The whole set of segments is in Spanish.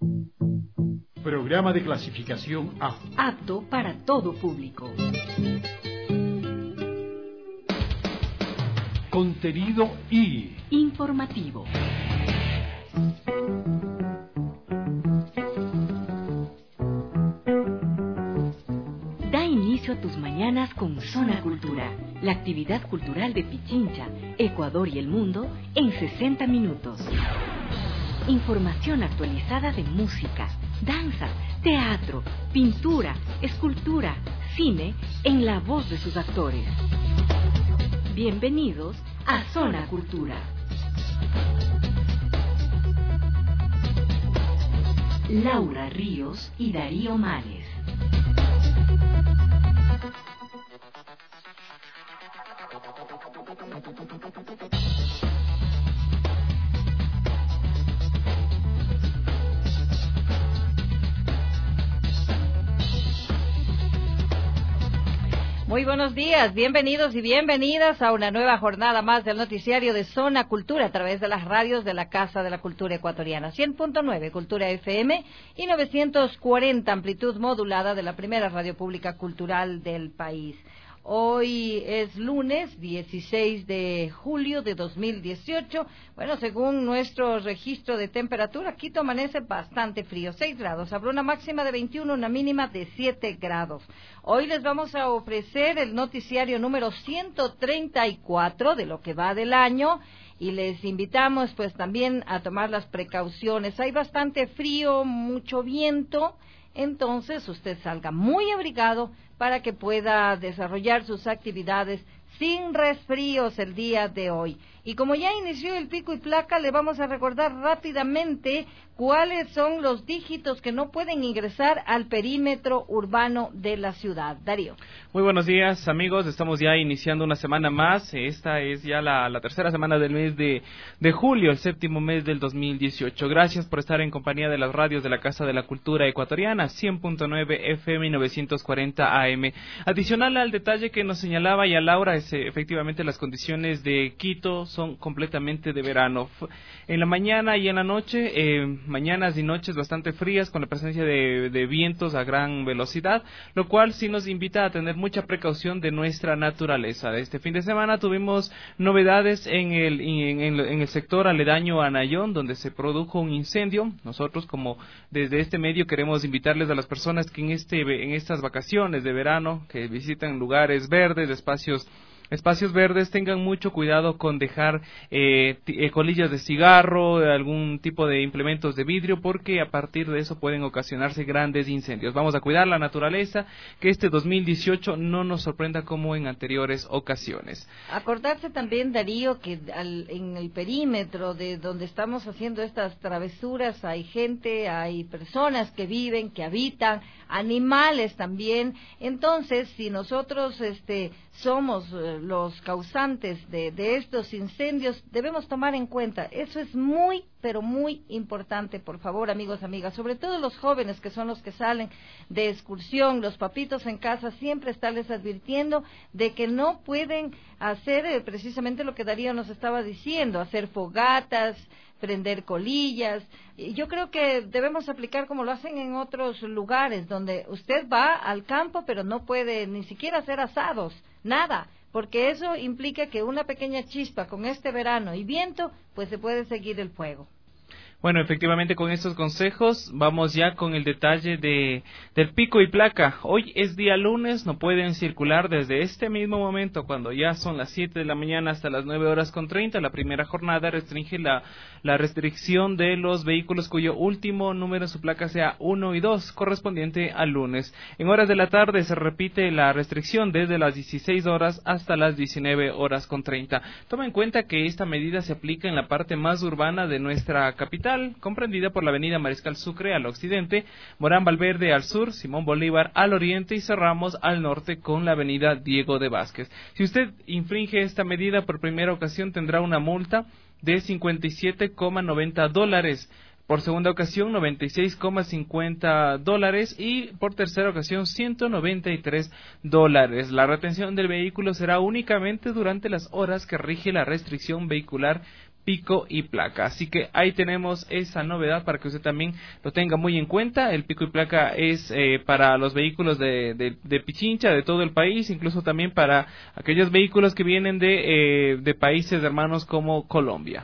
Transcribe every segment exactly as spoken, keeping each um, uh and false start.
Programa de clasificación A. Apto para todo público. Contenido I. Informativo. Da inicio a tus mañanas con Zona Cultura, la actividad cultural de Pichincha, Ecuador y el mundo en sesenta minutos. Información actualizada de música, danza, teatro, pintura, escultura, cine, en la voz de sus actores. Bienvenidos a Zona Cultura. Laura Ríos y Darío Manes. Muy buenos días, bienvenidos y bienvenidas a una nueva jornada más del noticiario de Zona Cultura a través de las radios de la Casa de la Cultura Ecuatoriana, cien punto nueve Cultura F M y novecientos cuarenta amplitud modulada de la primera radio pública cultural del país. Hoy es lunes dieciséis de julio de dos mil dieciocho. Bueno, según nuestro registro de temperatura, Quito amanece bastante frío, seis grados. Habrá una máxima de veintiuno, una mínima de siete grados. Hoy les vamos a ofrecer el noticiario número ciento treinta y cuatro de lo que va del año. Y les invitamos pues también a tomar las precauciones. Hay bastante frío, mucho viento. Entonces usted salga muy abrigado para que pueda desarrollar sus actividades sin resfríos el día de hoy. Y como ya inició el pico y placa, le vamos a recordar rápidamente cuáles son los dígitos que no pueden ingresar al perímetro urbano de la ciudad. Darío. Muy buenos días, amigos. Estamos ya iniciando una semana más. Esta es ya la, la tercera semana del mes de, de julio, el séptimo mes del dos mil dieciocho. Gracias por estar en compañía de las radios de la Casa de la Cultura Ecuatoriana, cien punto nueve F M y novecientos cuarenta A M. Adicional al detalle que nos señalaba ya Laura, es eh, efectivamente las condiciones de Quito son completamente de verano. En la mañana y en la noche, eh, mañanas y noches bastante frías con la presencia de, de vientos a gran velocidad, lo cual sí nos invita a tener mucha precaución de nuestra naturaleza. Este fin de semana tuvimos novedades en el, en, en, en el sector aledaño a Nayón, donde se produjo un incendio. Nosotros, como desde este medio, queremos invitarles a las personas que en, este, en estas vacaciones de verano, que visitan lugares verdes, espacios Espacios verdes, tengan mucho cuidado con dejar eh, t- colillas de cigarro, algún tipo de implementos de vidrio, porque a partir de eso pueden ocasionarse grandes incendios. Vamos a cuidar la naturaleza, que este dos mil dieciocho no nos sorprenda como en anteriores ocasiones. Acordarse también, Darío, que al, en el perímetro de donde estamos haciendo estas travesuras hay gente, hay personas que viven, que habitan, animales también. Entonces, si nosotros este, somos eh, los causantes de, de estos incendios, debemos tomar en cuenta. Eso es muy, pero muy importante, por favor, amigos, amigas, sobre todo los jóvenes que son los que salen de excursión, los papitos en casa, siempre estarles advirtiendo de que no pueden hacer eh, precisamente lo que Darío nos estaba diciendo, hacer fogatas, prender colillas. Yo creo que debemos aplicar como lo hacen en otros lugares, donde usted va al campo, pero no puede ni siquiera hacer asados, nada, porque eso implica que una pequeña chispa con este verano y viento, pues se puede seguir el fuego. Bueno, efectivamente con estos consejos vamos ya con el detalle de del pico y placa. Hoy es día lunes, no pueden circular desde este mismo momento, cuando ya son las siete de la mañana hasta las nueve horas con treinta. La primera jornada restringe la, la restricción de los vehículos cuyo último número en su placa sea uno y dos, correspondiente al lunes. En horas de la tarde se repite la restricción desde las dieciséis horas hasta las diecinueve horas con treinta. Toma en cuenta que esta medida se aplica en la parte más urbana de nuestra capital, comprendida por la avenida Mariscal Sucre al occidente, Morán Valverde al sur, Simón Bolívar al oriente y cerramos al norte con la avenida Diego de Vázquez. Si usted infringe esta medida por primera ocasión, tendrá una multa de cincuenta y siete coma noventa dólares. Por segunda ocasión, noventa y seis coma cincuenta dólares y por tercera ocasión, ciento noventa y tres dólares. La retención del vehículo será únicamente durante las horas que rige la restricción vehicular pico y placa. Así que ahí tenemos esa novedad para que usted también lo tenga muy en cuenta. El pico y placa es eh, para los vehículos de, de, de Pichincha, de todo el país, incluso también para aquellos vehículos que vienen de, eh, de países hermanos como Colombia.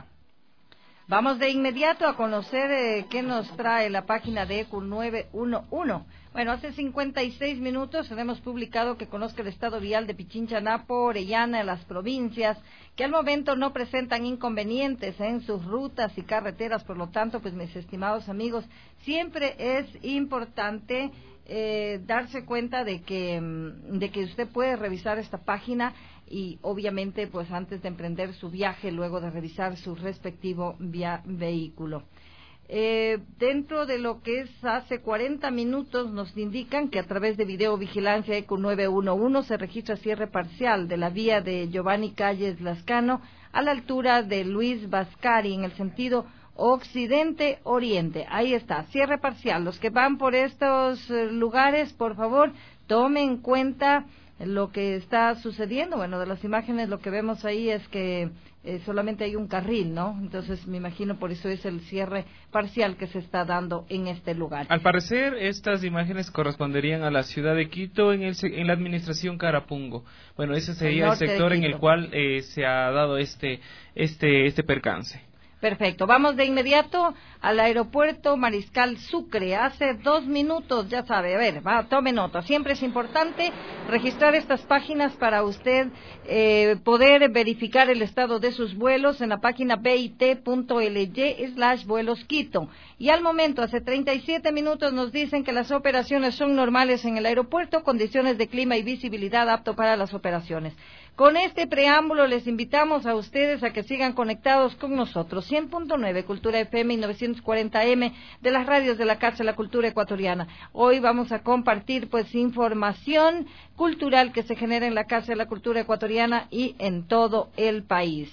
Vamos de inmediato a conocer eh, qué nos trae la página de E Q nueve uno uno. Bueno, hace cincuenta y seis minutos hemos publicado que conozca el estado vial de Pichincha, Napo, Orellana, las provincias, que al momento no presentan inconvenientes en sus rutas y carreteras. Por lo tanto, pues mis estimados amigos, siempre es importante eh, darse cuenta de que, de que usted puede revisar esta página y obviamente pues antes de emprender su viaje, luego de revisar su respectivo via vehículo. Eh, dentro de lo que es hace cuarenta minutos nos indican que a través de videovigilancia E Q nueve uno uno se registra cierre parcial de la vía de Giovanni Calles Lascano a la altura de Luis Vascari en el sentido occidente-oriente. Ahí está, cierre parcial. Los que van por estos eh, lugares, por favor, tomen en cuenta lo que está sucediendo. Bueno, de las imágenes lo que vemos ahí es que eh, solamente hay un carril, ¿no? Entonces me imagino por eso es el cierre parcial que se está dando en este lugar. Al parecer estas imágenes corresponderían a la ciudad de Quito en, el, en la administración Carapungo. Bueno, ese sería el, el sector en el cual eh, se ha dado este este este percance. Perfecto. Vamos de inmediato al aeropuerto Mariscal Sucre. Hace dos minutos, ya sabe, a ver, va, tome nota. Siempre es importante registrar estas páginas para usted eh, poder verificar el estado de sus vuelos en la página bit punto ly slash vuelos Quito. Y al momento, hace treinta y siete minutos, nos dicen que las operaciones son normales en el aeropuerto, condiciones de clima y visibilidad apto para las operaciones. Con este preámbulo les invitamos a ustedes a que sigan conectados con nosotros. cien punto nueve Cultura F M y novecientos cuarenta M de las radios de la Casa de la Cultura Ecuatoriana. Hoy vamos a compartir pues información cultural que se genera en la Casa de la Cultura Ecuatoriana y en todo el país.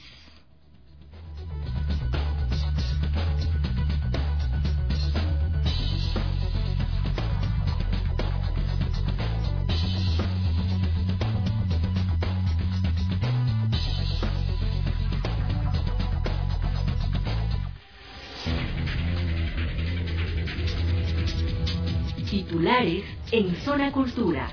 Titulares en Zona Cultura.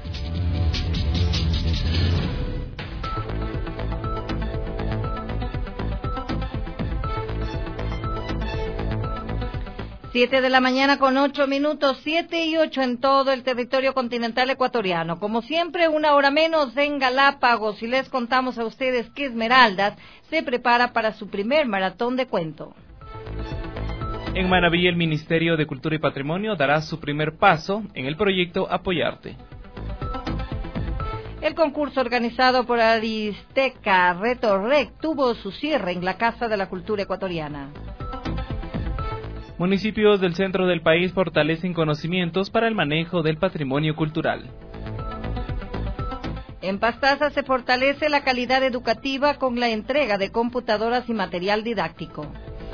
Siete de la mañana con ocho minutos, siete y ocho en todo el territorio continental ecuatoriano. Como siempre, una hora menos en Galápagos y les contamos a ustedes que Esmeraldas se prepara para su primer maratón de cuento. En Manaví, el Ministerio de Cultura y Patrimonio dará su primer paso en el proyecto Apoyarte. El concurso organizado por Aristeca Retorrec tuvo su cierre en la Casa de la Cultura Ecuatoriana. Municipios del centro del país fortalecen conocimientos para el manejo del patrimonio cultural. En Pastaza se fortalece la calidad educativa con la entrega de computadoras y material didáctico.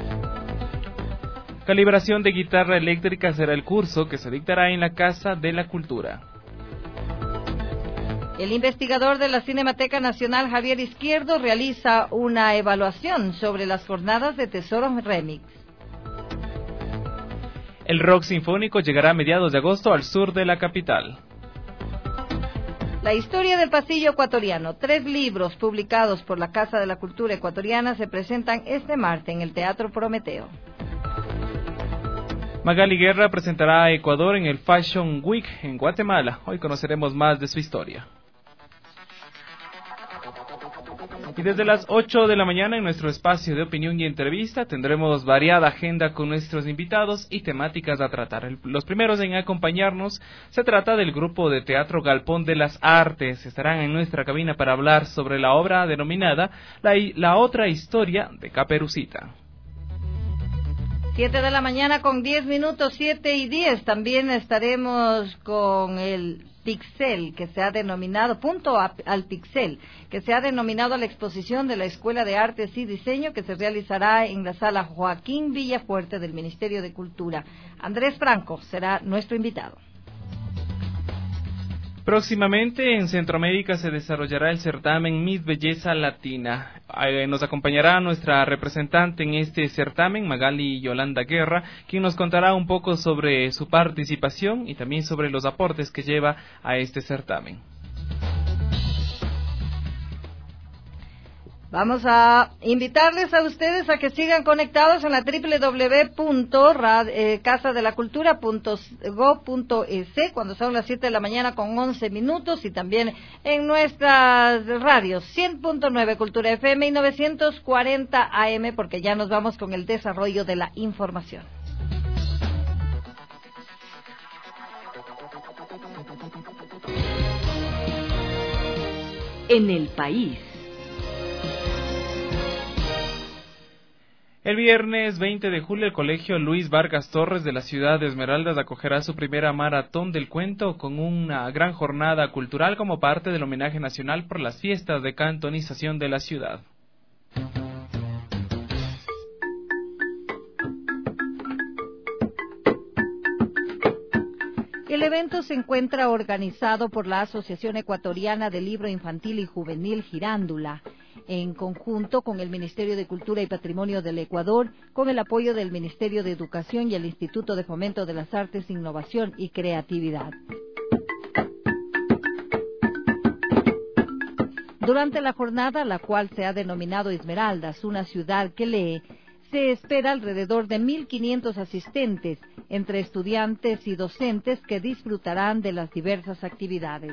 Calibración de guitarra eléctrica será el curso que se dictará en la Casa de la Cultura. El investigador de la Cinemateca Nacional, Javier Izquierdo, realiza una evaluación sobre las jornadas de Tesoros Remix. El rock sinfónico llegará a mediados de agosto al sur de la capital. La historia del pasillo ecuatoriano. Tres libros publicados por la Casa de la Cultura Ecuatoriana se presentan este martes en el Teatro Prometeo. Magali Guerra presentará a Ecuador en el Fashion Week en Guatemala. Hoy conoceremos más de su historia. Y desde las ocho de la mañana en nuestro espacio de opinión y entrevista tendremos variada agenda con nuestros invitados y temáticas a tratar. Los primeros en acompañarnos se trata del grupo de teatro Galpón de las Artes. Estarán en nuestra cabina para hablar sobre la obra denominada La, la otra historia de Caperucita. Siete de la mañana con diez minutos, siete y diez. También estaremos con el Pixel, que se ha denominado, punto a, al Pixel, que se ha denominado a la exposición de la Escuela de Artes y Diseño que se realizará en la sala Joaquín Villafuerte del Ministerio de Cultura. Andrés Franco será nuestro invitado. Próximamente en Centroamérica se desarrollará el certamen Miss Belleza Latina. Eh, nos acompañará nuestra representante en este certamen, Magali Yolanda Guerra, quien nos contará un poco sobre su participación y también sobre los aportes que lleva a este certamen. Vamos a invitarles a ustedes a que sigan conectados en la doble u doble u doble u punto casa de la cultura punto gob punto es cuando son las siete de la mañana con once minutos y también en nuestras radios cien punto nueve Cultura F M y novecientos cuarenta A M, porque ya nos vamos con el desarrollo de la información. En el país. El viernes veinte de julio el Colegio Luis Vargas Torres de la ciudad de Esmeraldas acogerá su primera maratón del cuento con una gran jornada cultural como parte del homenaje nacional por las fiestas de cantonización de la ciudad. El evento se encuentra organizado por la Asociación Ecuatoriana de Libro Infantil y Juvenil Girándula, en conjunto con el Ministerio de Cultura y Patrimonio del Ecuador, con el apoyo del Ministerio de Educación y el Instituto de Fomento de las Artes, Innovación y Creatividad. Durante la jornada, la cual se ha denominado Esmeraldas, una ciudad que lee, se espera alrededor de mil quinientos asistentes, entre estudiantes y docentes que disfrutarán de las diversas actividades.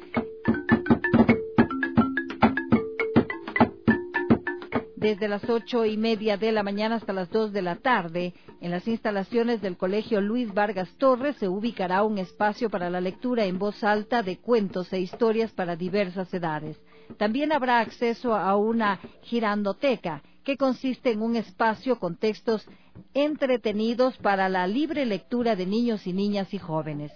Desde las ocho y media de la mañana hasta las dos de la tarde, en las instalaciones del Colegio Luis Vargas Torres se ubicará un espacio para la lectura en voz alta de cuentos e historias para diversas edades. También habrá acceso a una girandoteca, que consiste en un espacio con textos entretenidos para la libre lectura de niños y niñas y jóvenes.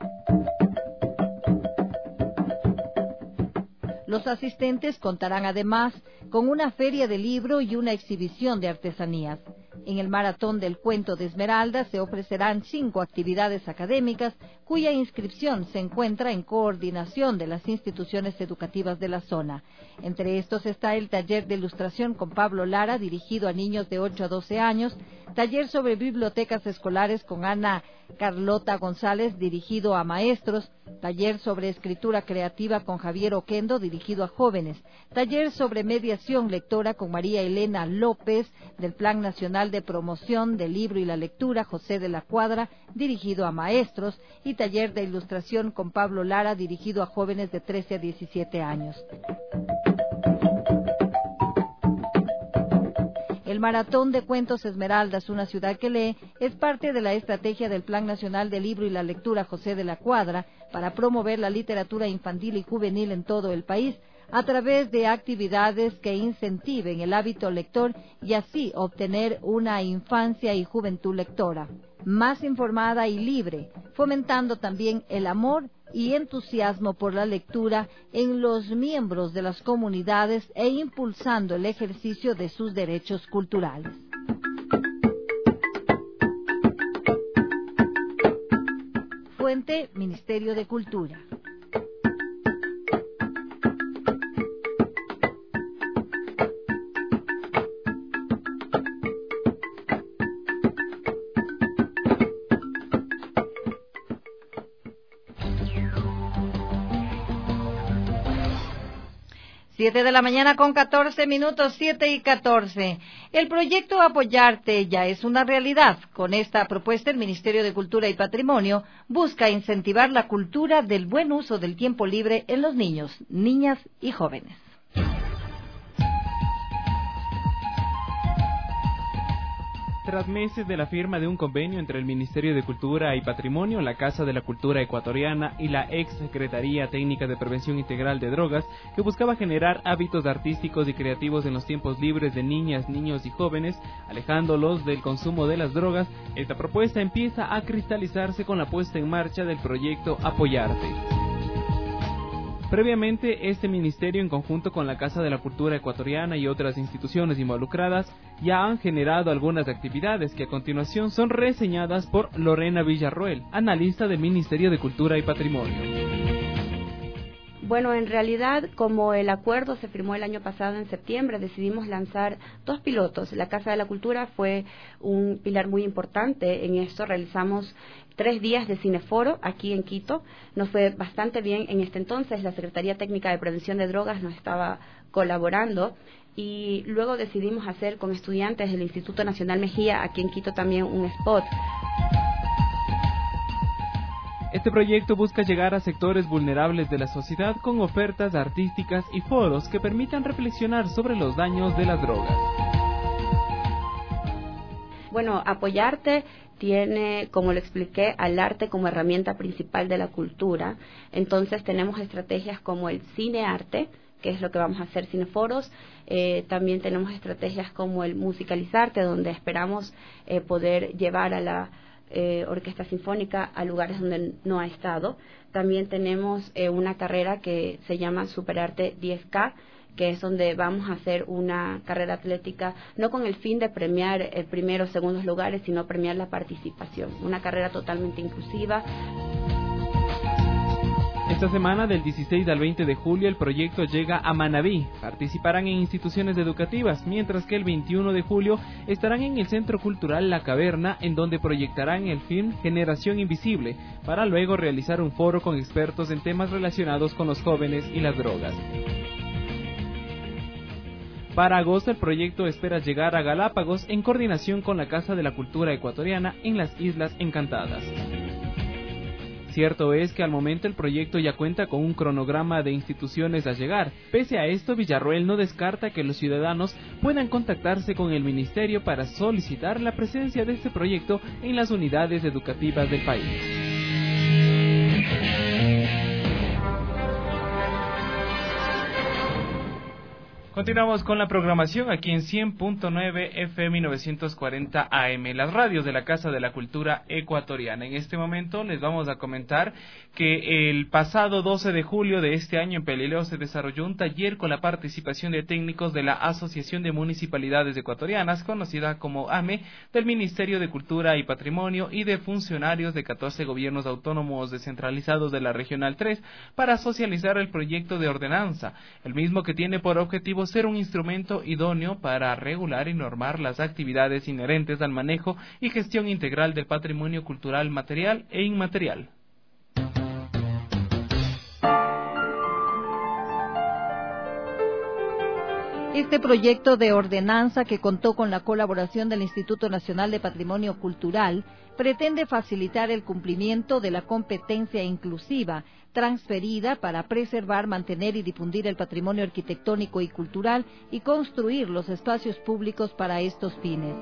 Los asistentes contarán además con una feria de libro y una exhibición de artesanías. En el Maratón del Cuento de Esmeralda se ofrecerán cinco actividades académicas cuya inscripción se encuentra en coordinación de las instituciones educativas de la zona. Entre estos está el taller de ilustración con Pablo Lara, dirigido a niños de ocho a doce años, taller sobre bibliotecas escolares con Ana Carlota González, dirigido a maestros, taller sobre escritura creativa con Javier Oquendo, dirigido a jóvenes, taller sobre mediación lectora con María Elena López, del Plan Nacional de Promoción del Libro y la Lectura, José de la Cuadra, dirigido a maestros, y taller de ilustración con Pablo Lara, dirigido a jóvenes de trece a diecisiete años. El Maratón de Cuentos Esmeraldas, una ciudad que lee, es parte de la estrategia del Plan Nacional del Libro y la Lectura José de la Cuadra para promover la literatura infantil y juvenil en todo el país, a través de actividades que incentiven el hábito lector y así obtener una infancia y juventud lectora más informada y libre, fomentando también el amor y entusiasmo por la lectura en los miembros de las comunidades e impulsando el ejercicio de sus derechos culturales. Fuente: Ministerio de Cultura. Siete de la mañana con catorce minutos, siete y catorce. El proyecto Apoyarte ya es una realidad. Con esta propuesta, el Ministerio de Cultura y Patrimonio busca incentivar la cultura del buen uso del tiempo libre en los niños, niñas y jóvenes. Tras meses de la firma de un convenio entre el Ministerio de Cultura y Patrimonio, la Casa de la Cultura Ecuatoriana y la ex Secretaría Técnica de Prevención Integral de Drogas, que buscaba generar hábitos artísticos y creativos en los tiempos libres de niñas, niños y jóvenes, alejándolos del consumo de las drogas, esta propuesta empieza a cristalizarse con la puesta en marcha del proyecto Apoyarte. Previamente, este ministerio, en conjunto con la Casa de la Cultura Ecuatoriana y otras instituciones involucradas, ya han generado algunas actividades que a continuación son reseñadas por Lorena Villarroel, analista del Ministerio de Cultura y Patrimonio. Bueno, en realidad, como el acuerdo se firmó el año pasado en septiembre, decidimos lanzar dos pilotos. La Casa de la Cultura fue un pilar muy importante en esto. Realizamos tres días de cineforo aquí en Quito. Nos fue bastante bien en este entonces. La Secretaría Técnica de Prevención de Drogas nos estaba colaborando. Y luego decidimos hacer con estudiantes del Instituto Nacional Mejía, aquí en Quito también, un spot. Este proyecto busca llegar a sectores vulnerables de la sociedad con ofertas artísticas y foros que permitan reflexionar sobre los daños de las drogas. Bueno, Apoyarte tiene, como lo expliqué, al arte como herramienta principal de la cultura. Entonces tenemos estrategias como el cine-arte, que es lo que vamos a hacer, cineforos. Eh, también tenemos estrategias como el musicalizarte, donde esperamos eh, poder llevar a la Eh, orquesta sinfónica a lugares donde no ha estado. También tenemos eh, una carrera que se llama Superarte diez K, que es donde vamos a hacer una carrera atlética, no con el fin de premiar el primero o segundos lugares, sino premiar la participación. Una carrera totalmente inclusiva. Esta semana, del dieciséis al veinte de julio, el proyecto llega a Manabí. Participarán en instituciones educativas, mientras que el veintiuno de julio estarán en el Centro Cultural La Caverna, en donde proyectarán el film Generación Invisible, para luego realizar un foro con expertos en temas relacionados con los jóvenes y las drogas. Para agosto, el proyecto espera llegar a Galápagos en coordinación con la Casa de la Cultura Ecuatoriana en las Islas Encantadas. Cierto es que al momento el proyecto ya cuenta con un cronograma de instituciones a llegar. Pese a esto, Villarroel no descarta que los ciudadanos puedan contactarse con el ministerio para solicitar la presencia de este proyecto en las unidades educativas del país. Continuamos con la programación aquí en cien punto nueve F M y novecientos cuarenta A M, las radios de la Casa de la Cultura Ecuatoriana. En este momento les vamos a comentar que el pasado doce de julio de este año en Pelileo se desarrolló un taller con la participación de técnicos de la Asociación de Municipalidades Ecuatorianas, conocida como A M E, del Ministerio de Cultura y Patrimonio y de funcionarios de catorce gobiernos autónomos descentralizados de la Regional tres para socializar el proyecto de ordenanza, el mismo que tiene por objetivo ser un instrumento idóneo para regular y normar las actividades inherentes al manejo y gestión integral del patrimonio cultural material e inmaterial. Este proyecto de ordenanza, que contó con la colaboración del Instituto Nacional de Patrimonio Cultural, pretende facilitar el cumplimiento de la competencia inclusiva transferida para preservar, mantener y difundir el patrimonio arquitectónico y cultural y construir los espacios públicos para estos fines.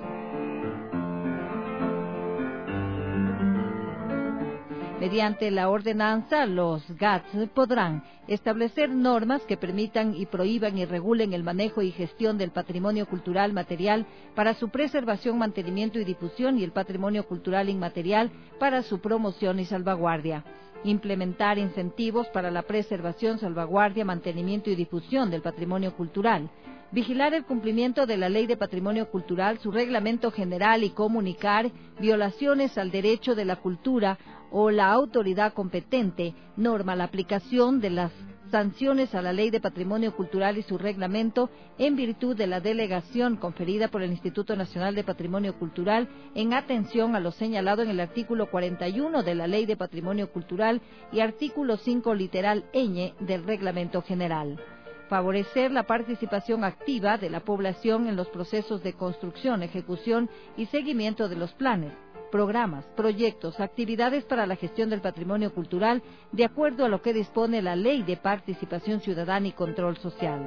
Mediante la ordenanza, los G A T S podrán establecer normas que permitan y prohíban y regulen el manejo y gestión del patrimonio cultural material para su preservación, mantenimiento y difusión, y el patrimonio cultural inmaterial para su promoción y salvaguardia. Implementar incentivos para la preservación, salvaguardia, mantenimiento y difusión del patrimonio cultural. Vigilar el cumplimiento de la Ley de Patrimonio Cultural, su reglamento general, y comunicar violaciones al derecho de la cultura o la autoridad competente norma la aplicación de las sanciones a la Ley de Patrimonio Cultural y su reglamento en virtud de la delegación conferida por el Instituto Nacional de Patrimonio Cultural en atención a lo señalado en el artículo cuarenta y uno de la Ley de Patrimonio Cultural y artículo cinco literal ñ del reglamento general. Favorecer la participación activa de la población en los procesos de construcción, ejecución y seguimiento de los planes, programas, proyectos, actividades para la gestión del patrimonio cultural, de acuerdo a lo que dispone la Ley de Participación Ciudadana y Control Social.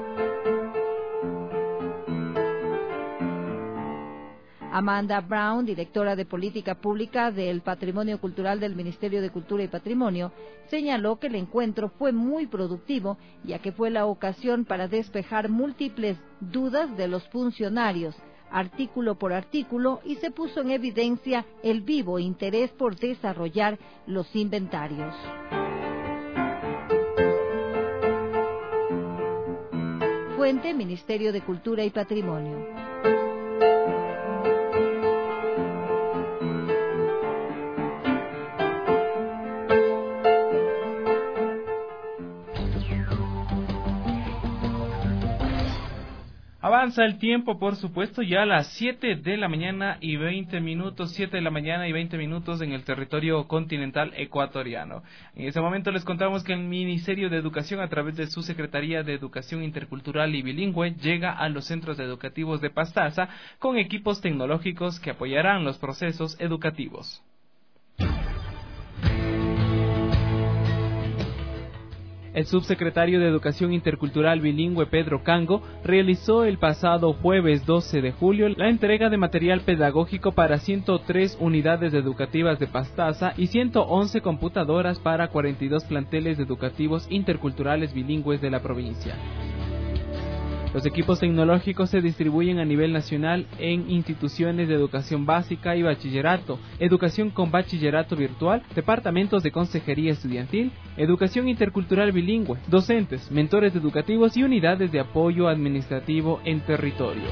Amanda Brown, directora de Política Pública del Patrimonio Cultural del Ministerio de Cultura y Patrimonio, señaló que el encuentro fue muy productivo, ya que fue la ocasión para despejar múltiples dudas de los funcionarios, artículo por artículo, y se puso en evidencia el vivo interés por desarrollar los inventarios. Fuente: Ministerio de Cultura y Patrimonio. avanza el tiempo, por supuesto, ya a las siete de la mañana y veinte minutos, siete de la mañana y veinte minutos en el territorio continental ecuatoriano. En ese momento les contamos que el Ministerio de Educación, a través de su Secretaría de Educación Intercultural y Bilingüe, llega a los centros educativos de Pastaza con equipos tecnológicos que apoyarán los procesos educativos. El subsecretario de Educación Intercultural Bilingüe, Pedro Cango, realizó el pasado jueves doce de julio la entrega de material pedagógico para ciento tres unidades educativas de Pastaza y ciento once computadoras para cuarenta y dos planteles educativos interculturales bilingües de la provincia. Los equipos tecnológicos se distribuyen a nivel nacional en instituciones de educación básica y bachillerato, educación con bachillerato virtual, departamentos de consejería estudiantil, educación intercultural bilingüe, docentes, mentores educativos y unidades de apoyo administrativo en territorio.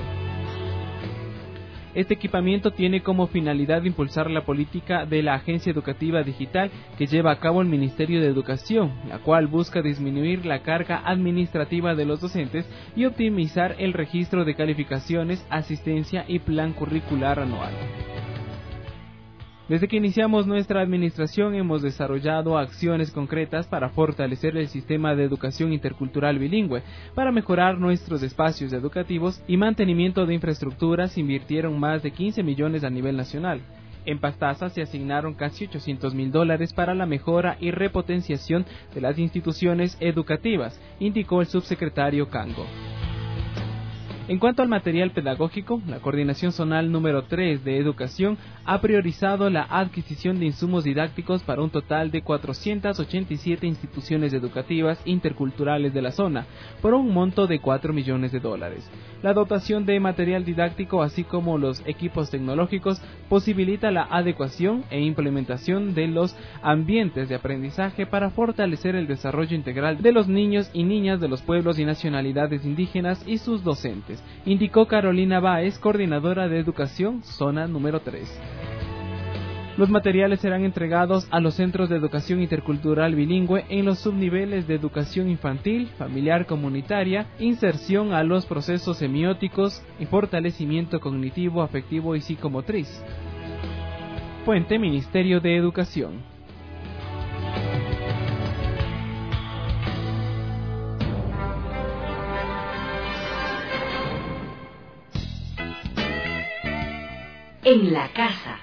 Este equipamiento tiene como finalidad impulsar la política de la Agencia Educativa Digital que lleva a cabo el Ministerio de Educación, la cual busca disminuir la carga administrativa de los docentes y optimizar el registro de calificaciones, asistencia y plan curricular anual. Desde que iniciamos nuestra administración hemos desarrollado acciones concretas para fortalecer el sistema de educación intercultural bilingüe, para mejorar nuestros espacios educativos y mantenimiento de infraestructuras. Invirtieron más de quince millones a nivel nacional. En Pastaza se asignaron casi ochocientos mil dólares para la mejora y repotenciación de las instituciones educativas, indicó el subsecretario Cango. En cuanto al material pedagógico, la Coordinación Zonal número tres de Educación ha priorizado la adquisición de insumos didácticos para un total de cuatrocientas ochenta y siete instituciones educativas interculturales de la zona, por un monto de cuatro millones de dólares. La dotación de material didáctico, así como los equipos tecnológicos, posibilita la adecuación e implementación de los ambientes de aprendizaje para fortalecer el desarrollo integral de los niños y niñas de los pueblos y nacionalidades indígenas y sus docentes, indicó Carolina Báez, coordinadora de educación, zona número tres. Los materiales serán entregados a los centros de educación intercultural bilingüe en los subniveles de educación infantil, familiar comunitaria, inserción a los procesos semióticos y fortalecimiento cognitivo, afectivo y psicomotriz. Fuente: Ministerio de Educación. En la casa.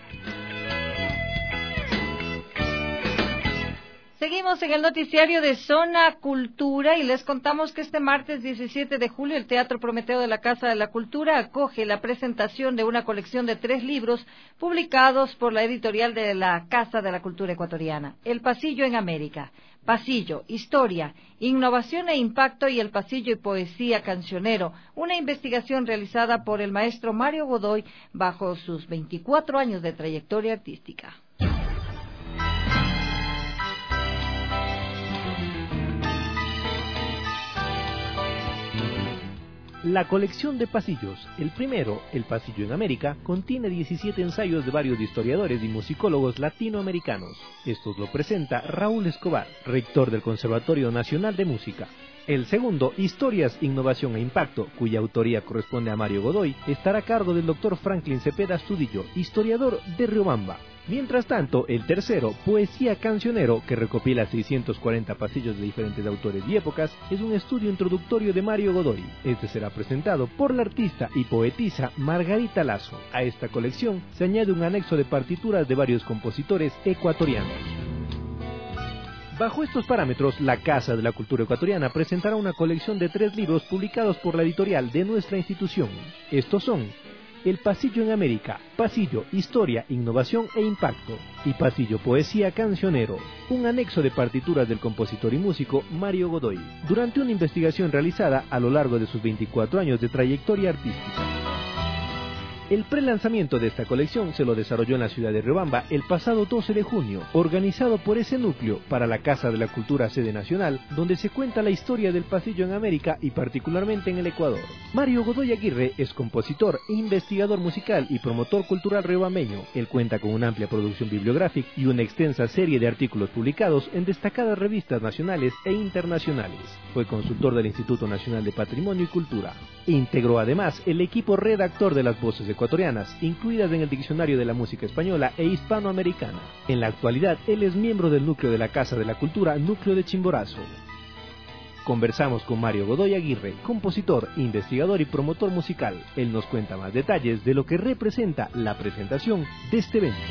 Seguimos en el noticiario de Zona Cultura y les contamos que este martes diecisiete de julio el Teatro Prometeo de la Casa de la Cultura acoge la presentación de una colección de tres libros publicados por la editorial de la Casa de la Cultura Ecuatoriana: El Pasillo en América, Pasillo, Historia, Innovación e Impacto y El Pasillo y Poesía Cancionero, una investigación realizada por el maestro Mario Godoy bajo sus veinticuatro años de trayectoria artística. La colección de pasillos, el primero, El Pasillo en América, contiene diecisiete ensayos de varios historiadores y musicólogos latinoamericanos. Estos lo presenta Raúl Escobar, rector del Conservatorio Nacional de Música. El segundo, Historias, Innovación e Impacto, cuya autoría corresponde a Mario Godoy, estará a cargo del doctor Franklin Cepeda Astudillo, historiador de Riobamba. Mientras tanto, el tercero, Poesía Cancionero, que recopila seiscientos cuarenta pasillos de diferentes autores y épocas, es un estudio introductorio de Mario Godoy. Este será presentado por la artista y poetisa Margarita Lazo. A esta colección se añade un anexo de partituras de varios compositores ecuatorianos. Bajo estos parámetros, la Casa de la Cultura Ecuatoriana presentará una colección de tres libros publicados por la editorial de nuestra institución. Estos son El Pasillo en América, Pasillo, Historia, Innovación e Impacto, y Pasillo, Poesía Cancionero, un anexo de partituras del compositor y músico Mario Godoy, durante una investigación realizada a lo largo de sus veinticuatro años de trayectoria artística. El prelanzamiento de esta colección se lo desarrolló en la ciudad de Riobamba el pasado doce de junio, organizado por ese núcleo para la Casa de la Cultura Sede Nacional, donde se cuenta la historia del pasillo en América y particularmente en el Ecuador. Mario Godoy Aguirre es compositor, investigador musical y promotor cultural riobambeño. Él cuenta con una amplia producción bibliográfica y una extensa serie de artículos publicados en destacadas revistas nacionales e internacionales. Fue consultor del Instituto Nacional de Patrimonio y Cultura. Integró además el equipo redactor de las voces ecuatorianas, incluidas en el Diccionario de la Música Española e Hispanoamericana. En la actualidad, él es miembro del núcleo de la Casa de la Cultura, Núcleo de Chimborazo. Conversamos con Mario Godoy Aguirre, compositor, investigador y promotor musical. Él nos cuenta más detalles de lo que representa la presentación de este evento.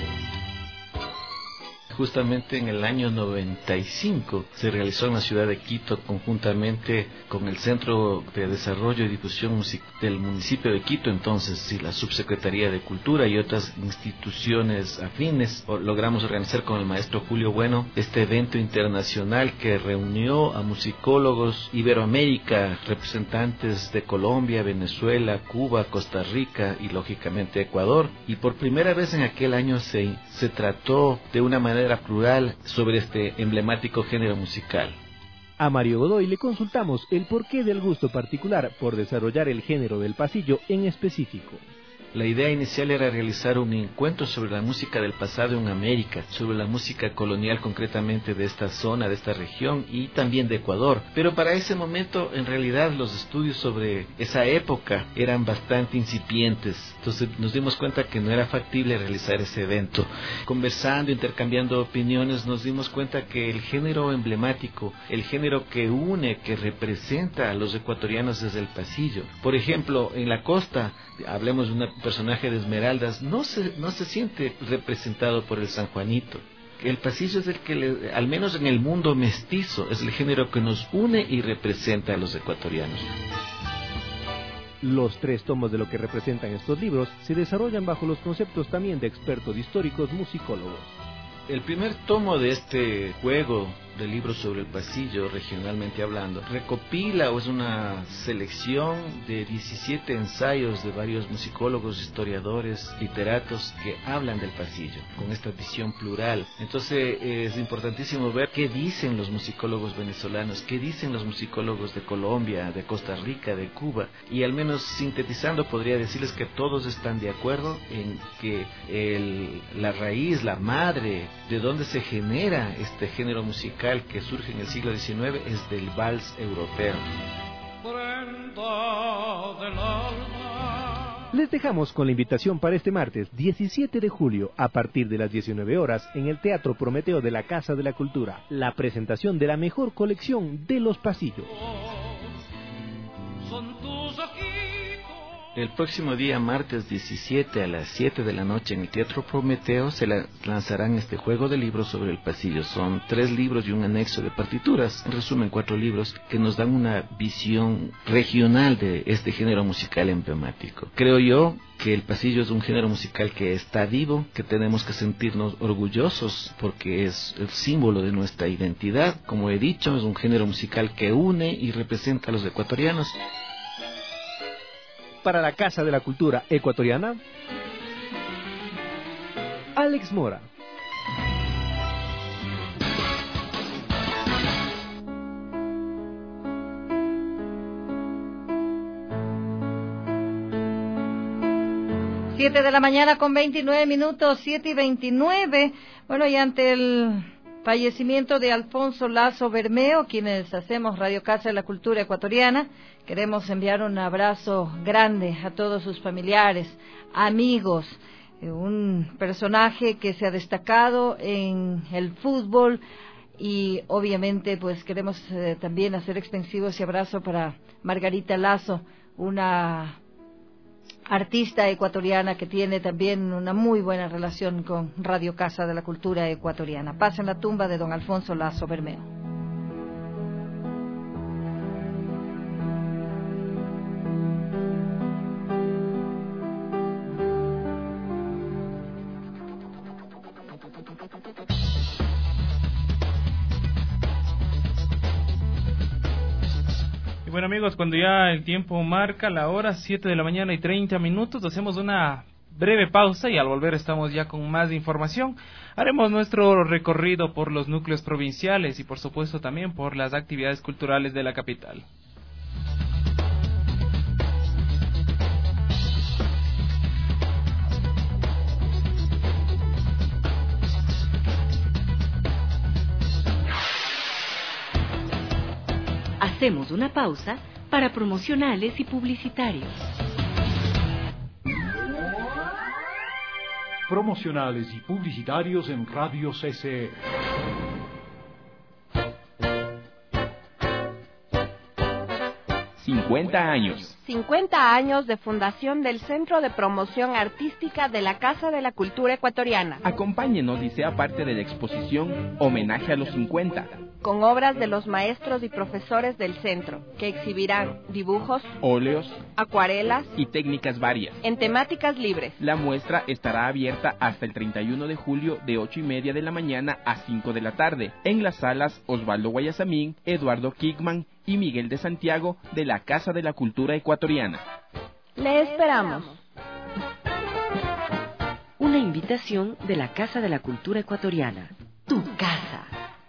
Justamente en el año noventa y cinco se realizó en la ciudad de Quito conjuntamente con el Centro de Desarrollo y Difusión del municipio de Quito, entonces y la Subsecretaría de Cultura y otras instituciones afines. Logramos organizar con el maestro Julio Bueno este evento internacional que reunió a musicólogos Iberoamérica, representantes de Colombia, Venezuela, Cuba, Costa Rica y lógicamente Ecuador. Y por primera vez en aquel año se, se trató de una manera plural sobre este emblemático género musical. A Mario Godoy le consultamos el porqué del gusto particular por desarrollar el género del pasillo en específico. La idea inicial era realizar un encuentro sobre la música del pasado en América, sobre la música colonial concretamente de esta zona, de esta región y también de Ecuador. Pero para ese momento, en realidad, los estudios sobre esa época eran bastante incipientes. Entonces nos dimos cuenta que no era factible realizar ese evento. Conversando, intercambiando opiniones, nos dimos cuenta que el género emblemático, el género que une, que representa a los ecuatorianos desde el pasillo. Por ejemplo, en la costa, hablemos de una personaje de Esmeraldas, no se, no se siente representado por el San Juanito. El pasillo es el que, le, al menos en el mundo mestizo, es el género que nos une y representa a los ecuatorianos. Los tres tomos de lo que representan estos libros se desarrollan bajo los conceptos también de expertos históricos musicólogos. El primer tomo de este juego de libros sobre el pasillo, regionalmente hablando, recopila o es una selección de diecisiete ensayos de varios musicólogos, historiadores, literatos que hablan del pasillo, con esta visión plural. Entonces es importantísimo ver qué dicen los musicólogos venezolanos, qué dicen los musicólogos de Colombia, de Costa Rica, de Cuba, y al menos sintetizando podría decirles que todos están de acuerdo en que el, la raíz, la madre, de donde se genera este género musical que surge en el siglo diecinueve es del vals europeo. Les dejamos con la invitación para este martes diecisiete de julio a partir de las diecinueve horas en el Teatro Prometeo de la Casa de la Cultura, la presentación de la mejor colección de los pasillos. El próximo día, martes diecisiete a las siete de la noche en el Teatro Prometeo se lanzarán este juego de libros sobre el pasillo. Son tres libros y un anexo de partituras, en resumen cuatro libros que nos dan una visión regional de este género musical emblemático. Creo yo que el pasillo es un género musical que está vivo, que tenemos que sentirnos orgullosos porque es el símbolo de nuestra identidad. Como he dicho, es un género musical que une y representa a los ecuatorianos. Para la Casa de la Cultura Ecuatoriana, Alex Mora. Siete de la mañana con veintinueve minutos, siete y veintinueve. Bueno, y ante el fallecimiento de Alfonso Lazo Bermeo, quienes hacemos Radio Casa de la Cultura Ecuatoriana, queremos enviar un abrazo grande a todos sus familiares, amigos, un personaje que se ha destacado en el fútbol y obviamente pues queremos eh, también hacer extensivo ese abrazo para Margarita Lazo, una artista ecuatoriana que tiene también una muy buena relación con Radio Casa de la Cultura Ecuatoriana. Paz en la tumba de don Alfonso Lazo Bermeo. Bueno amigos, cuando ya el tiempo marca la hora, siete de la mañana y treinta minutos, hacemos una breve pausa y al volver estamos ya con más información. Haremos nuestro recorrido por los núcleos provinciales y por supuesto también por las actividades culturales de la capital. Hacemos una pausa para promocionales y publicitarios. Promocionales y publicitarios en Radio C C E. cincuenta años. cincuenta años de fundación del Centro de Promoción Artística de la Casa de la Cultura Ecuatoriana. Acompáñenos y sea parte de la exposición Homenaje a los cincuenta. Con obras de los maestros y profesores del centro, que exhibirán dibujos, óleos, acuarelas y técnicas varias. En temáticas libres. La muestra estará abierta hasta el treinta y uno de julio de ocho y media de la mañana a cinco de la tarde, en las salas Osvaldo Guayasamín, Eduardo Kickman y Miguel de Santiago de la Casa de la Cultura Ecuatoriana. Le esperamos. Una invitación de la Casa de la Cultura Ecuatoriana. Tu casa.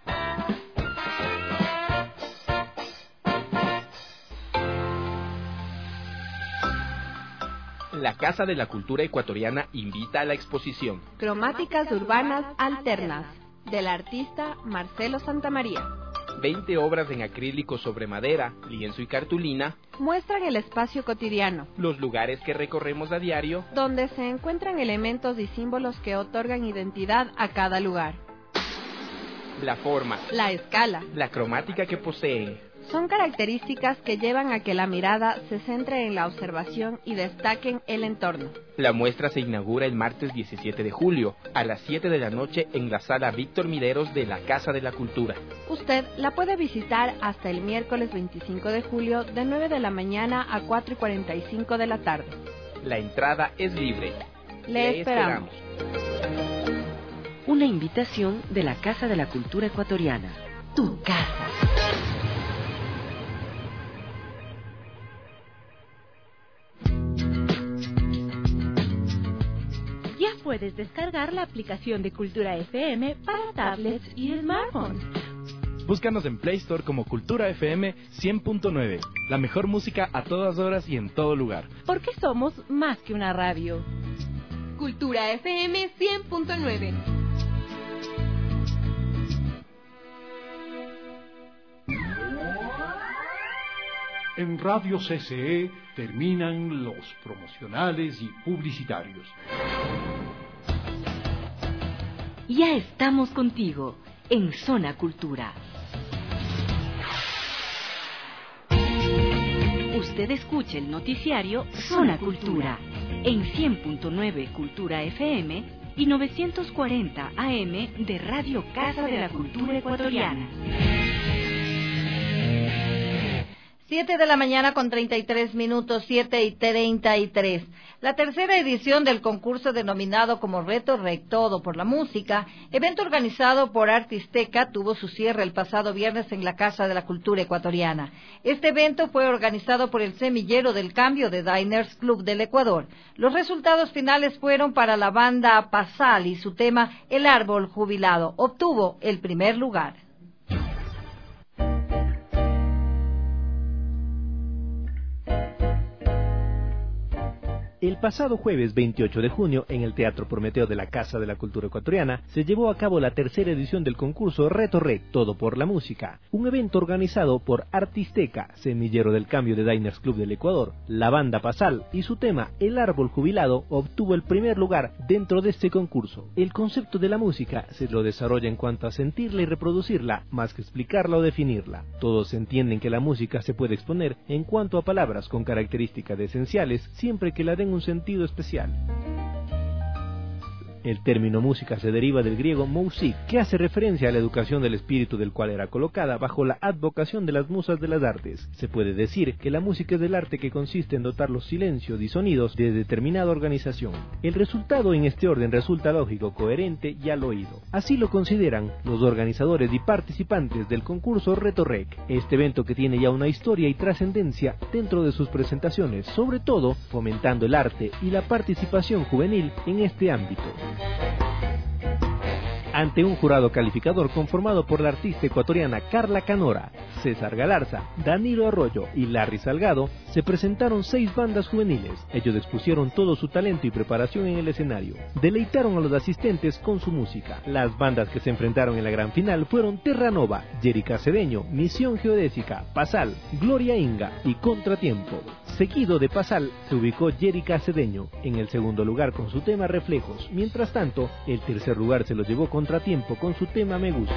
La Casa de la Cultura Ecuatoriana invita a la exposición Cromáticas Urbanas Alternas, del artista Marcelo Santamaría. veinte obras en acrílico sobre madera, lienzo y cartulina muestran el espacio cotidiano, los lugares que recorremos a diario, donde se encuentran elementos y símbolos que otorgan identidad a cada lugar. La forma, la escala, la cromática que poseen son características que llevan a que la mirada se centre en la observación y destaquen el entorno. La muestra se inaugura el martes diecisiete de julio, a las siete de la noche en la sala Víctor Mideros de la Casa de la Cultura. Usted la puede visitar hasta el miércoles veinticinco de julio de nueve de la mañana a cuatro y cuarenta y cinco de la tarde. La entrada es libre. Le, Le esperamos. esperamos. Una invitación de la Casa de la Cultura Ecuatoriana. Tu casa. Puedes descargar la aplicación de Cultura F M para tablets y smartphones. Búscanos en Play Store como Cultura F M cien punto nueve. La mejor música a todas horas y en todo lugar. Porque somos más que una radio. Cultura F M cien punto nueve. En Radio C C E terminan los promocionales y publicitarios. Ya estamos contigo en Zona Cultura. Usted escucha el noticiario Zona Cultura en cien punto nueve Cultura F M y novecientos cuarenta A M de Radio Casa de la Cultura Ecuatoriana. Siete de la mañana con treinta y tres minutos, siete y treinta y tres. La tercera edición del concurso denominado como Reto Rec Todo por la Música, evento organizado por Artisteca, tuvo su cierre el pasado viernes en la Casa de la Cultura Ecuatoriana. Este evento fue organizado por el Semillero del Cambio de Diners Club del Ecuador. Los resultados finales fueron para la banda Pasal y su tema El Árbol Jubilado. Obtuvo el primer lugar. El pasado jueves veintiocho de junio, en el Teatro Prometeo de la Casa de la Cultura Ecuatoriana, se llevó a cabo la tercera edición del concurso Reto Rec Todo por la Música, un evento organizado por Artisteca, Semillero del Cambio de Diners Club del Ecuador. La banda Pasal y su tema El Árbol Jubilado obtuvo el primer lugar dentro de este concurso. El concepto de la música se lo desarrolla en cuanto a sentirla y reproducirla, más que explicarla o definirla. Todos entienden que la música se puede exponer en cuanto a palabras con características esenciales, siempre que la den un sentido especial. El término música se deriva del griego mousik, que hace referencia a la educación del espíritu del cual era colocada bajo la advocación de las musas de las artes. Se puede decir que la música es del arte que consiste en dotar los silencios y sonidos de determinada organización. El resultado en este orden resulta lógico, coherente y al oído. Así lo consideran los organizadores y participantes del concurso Retorrec, este evento que tiene ya una historia y trascendencia dentro de sus presentaciones, sobre todo fomentando el arte y la participación juvenil en este ámbito. Ante un jurado calificador conformado por la artista ecuatoriana Carla Canora, César Galarza, Danilo Arroyo y Larry Salgado, se presentaron seis bandas juveniles. Ellos expusieron todo su talento y preparación en el escenario. Deleitaron a los asistentes con su música. Las bandas que se enfrentaron en la gran final fueron Terranova, Yerica Cedeño, Misión Geodésica, Pasal, Gloria Inga y Contratiempo. Seguido de Pasal se ubicó Yerica Cedeño en el segundo lugar con su tema Reflejos. Mientras tanto, el tercer lugar se lo llevó Contratiempo con su tema Me Gusta.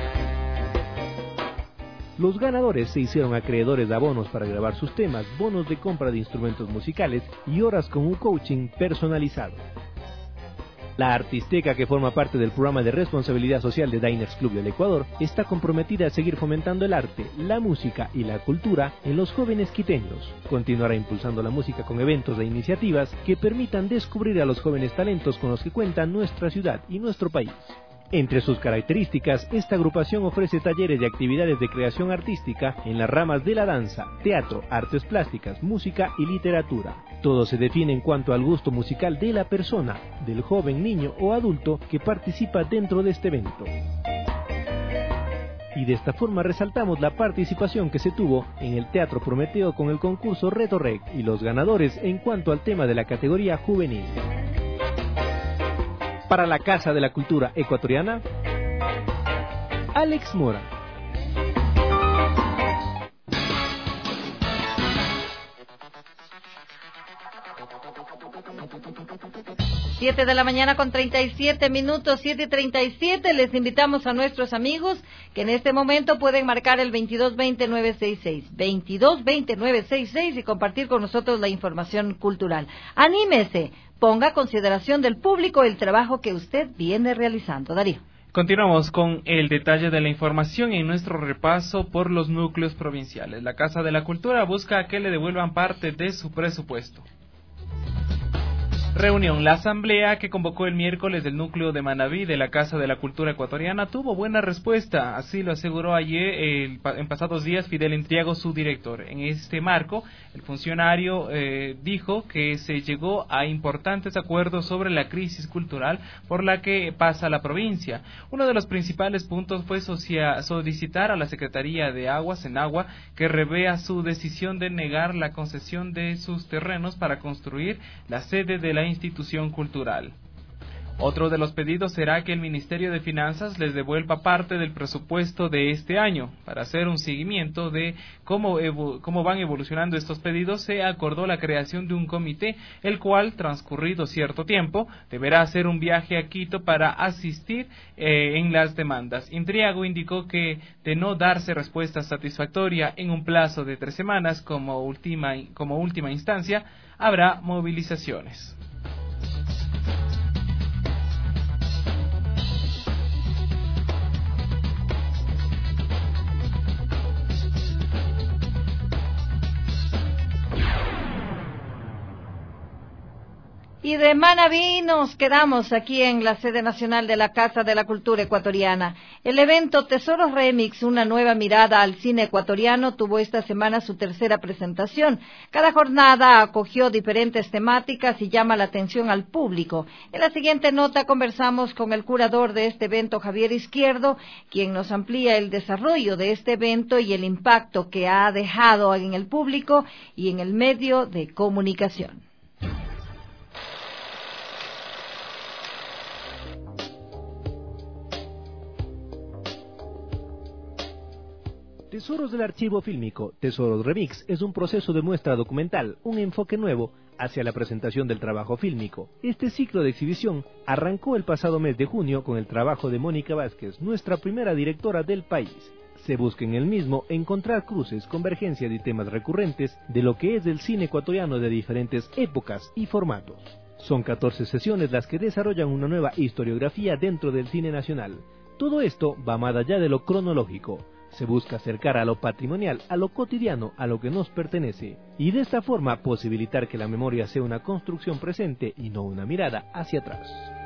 Los ganadores se hicieron acreedores de abonos para grabar sus temas, bonos de compra de instrumentos musicales y horas con un coaching personalizado. La artisteca, que forma parte del programa de responsabilidad social de Diners Club del Ecuador, está comprometida a seguir fomentando el arte, la música y la cultura en los jóvenes quiteños. Continuará impulsando la música con eventos e iniciativas que permitan descubrir a los jóvenes talentos con los que cuenta nuestra ciudad y nuestro país. Entre sus características, esta agrupación ofrece talleres y actividades de creación artística en las ramas de la danza, teatro, artes plásticas, música y literatura. Todo se define en cuanto al gusto musical de la persona, del joven, niño o adulto que participa dentro de este evento. Y de esta forma resaltamos la participación que se tuvo en el Teatro Prometeo con el concurso Retorrec y los ganadores en cuanto al tema de la categoría juvenil. Para la Casa de la Cultura Ecuatoriana, Alex Mora. Siete de la mañana con treinta y siete minutos, siete y treinta y siete. Les invitamos a nuestros amigos que en este momento pueden marcar el veintidós veinte nueve sesenta y seis, veintidós veinte nueve sesenta y seis y compartir con nosotros la información cultural. Anímese, ponga a consideración del público el trabajo que usted viene realizando. Darío. Continuamos con el detalle de la información en nuestro repaso por los núcleos provinciales. La Casa de la Cultura busca que le devuelvan parte de su presupuesto. Reunión. La asamblea que convocó el miércoles del núcleo de Manabí de la Casa de la Cultura Ecuatoriana tuvo buena respuesta, así lo aseguró ayer, el, en pasados días, Fidel Entriago, su director. En este marco, el funcionario eh, dijo que se llegó a importantes acuerdos sobre la crisis cultural por la que pasa la provincia. Uno de los principales puntos fue socia, solicitar a la Secretaría de Aguas, en Agua, que revea su decisión de negar la concesión de sus terrenos para construir la sede de la institución cultural. Otro de los pedidos será que el Ministerio de Finanzas les devuelva parte del presupuesto de este año. Para hacer un seguimiento de cómo, cómo van evolucionando estos pedidos, se acordó la creación de un comité, el cual, transcurrido cierto tiempo, deberá hacer un viaje a Quito para asistir eh, en las demandas. Entriago indicó que, de no darse respuesta satisfactoria en un plazo de tres semanas como última, como última instancia, habrá movilizaciones. Y de Manabí nos quedamos aquí en la sede nacional de la Casa de la Cultura Ecuatoriana. El evento Tesoros Remix, una nueva mirada al cine ecuatoriano, tuvo esta semana su tercera presentación. Cada jornada acogió diferentes temáticas y llama la atención al público. En la siguiente nota conversamos con el curador de este evento, Javier Izquierdo, quien nos amplía el desarrollo de este evento y el impacto que ha dejado en el público y en el medio de comunicación. Tesoros del Archivo Fílmico, Tesoros Remix, es un proceso de muestra documental, un enfoque nuevo hacia la presentación del trabajo fílmico. Este ciclo de exhibición arrancó el pasado mes de junio con el trabajo de Mónica Vázquez, nuestra primera directora del país. Se busca en el mismo encontrar cruces, convergencias y temas recurrentes de lo que es el cine ecuatoriano de diferentes épocas y formatos. Son catorce sesiones las que desarrollan una nueva historiografía dentro del cine nacional. Todo esto va más allá de lo cronológico. Se busca acercar a lo patrimonial, a lo cotidiano, a lo que nos pertenece, y de esta forma posibilitar que la memoria sea una construcción presente y no una mirada hacia atrás.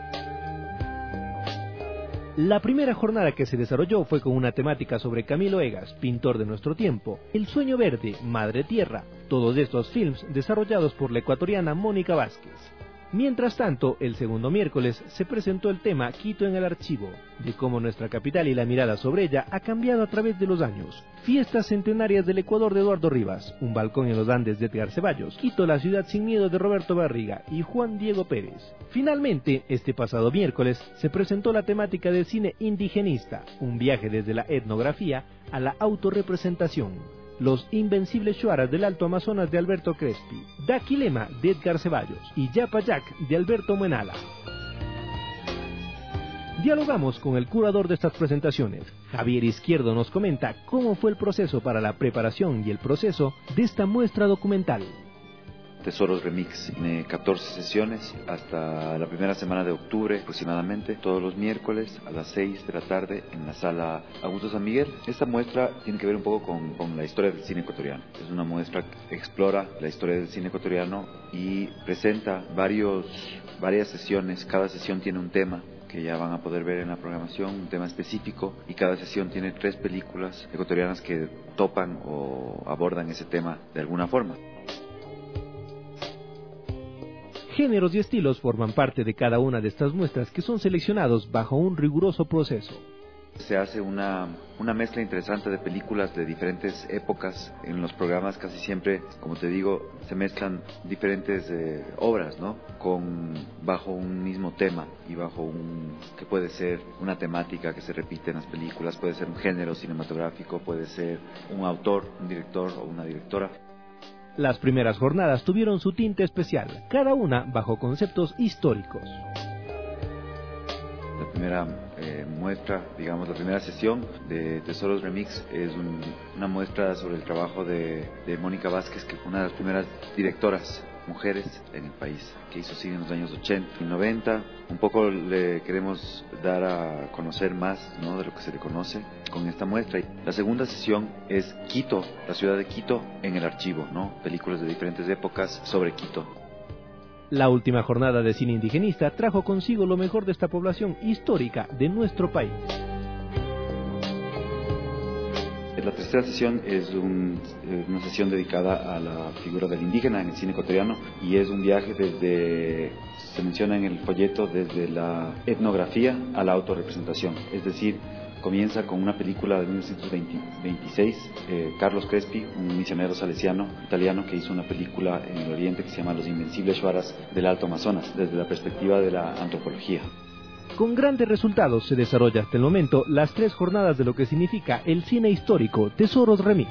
La primera jornada que se desarrolló fue con una temática sobre Camilo Egas, pintor de nuestro tiempo, El sueño verde, Madre Tierra, todos estos films desarrollados por la ecuatoriana Mónica Vázquez. Mientras tanto, el segundo miércoles se presentó el tema Quito en el archivo, de cómo nuestra capital y la mirada sobre ella ha cambiado a través de los años. Fiestas centenarias del Ecuador de Eduardo Rivas, Un balcón en los Andes de Edgar Ceballos, Quito, la ciudad sin miedo de Roberto Barriga y Juan Diego Pérez. Finalmente, este pasado miércoles se presentó la temática del cine indigenista, un viaje desde la etnografía a la autorrepresentación. Los Invencibles Shuaras del Alto Amazonas de Alberto Crespi, Daquilema de Edgar Ceballos y Yapayac de Alberto Muenala. Dialogamos con el curador de estas presentaciones. Javier Izquierdo nos comenta cómo fue el proceso para la preparación y el proceso de esta muestra documental. Tesoros Remix, tiene catorce sesiones hasta la primera semana de octubre aproximadamente, todos los miércoles a las seis de la tarde en la sala Augusto San Miguel. Esta muestra tiene que ver un poco con, con la historia del cine ecuatoriano. Es una muestra que explora la historia del cine ecuatoriano y presenta varios, varias sesiones. Cada sesión tiene un tema que ya van a poder ver en la programación, un tema específico, y cada sesión tiene tres películas ecuatorianas que topan o abordan ese tema de alguna forma. Géneros y estilos forman parte de cada una de estas muestras que son seleccionados bajo un riguroso proceso. Se hace una, una mezcla interesante de películas de diferentes épocas. En los programas casi siempre, como te digo, se mezclan diferentes eh, obras, ¿no? Con, bajo un mismo tema y bajo un, que puede ser una temática que se repite en las películas, puede ser un género cinematográfico, puede ser un autor, un director o una directora. Las primeras jornadas tuvieron su tinte especial, cada una bajo conceptos históricos. La primera eh, muestra, digamos, la primera sesión de Tesoros Remix es un, una muestra sobre el trabajo de, de Mónica Vázquez, que fue una de las primeras directoras mujeres en el país, que hizo cine en los años ochenta y noventa. Un poco le queremos dar a conocer más, ¿no?, de lo que se le conoce con esta muestra. La segunda sesión es Quito, la ciudad de Quito en el archivo, ¿no? Películas de diferentes épocas sobre Quito. La última jornada de cine indigenista trajo consigo lo mejor de esta población histórica de nuestro país. La tercera sesión es un, una sesión dedicada a la figura del indígena en el cine ecuatoriano, y es un viaje desde, se menciona en el folleto, desde la etnografía a la autorrepresentación. Es decir, comienza con una película de mil novecientos veintiséis, eh, Carlos Crespi, un misionero salesiano italiano que hizo una película en el Oriente que se llama Los Invencibles Shuaras del Alto Amazonas, desde la perspectiva de la antropología. Con grandes resultados se desarrolla hasta el momento las tres jornadas de lo que significa el cine histórico Tesoros Remix.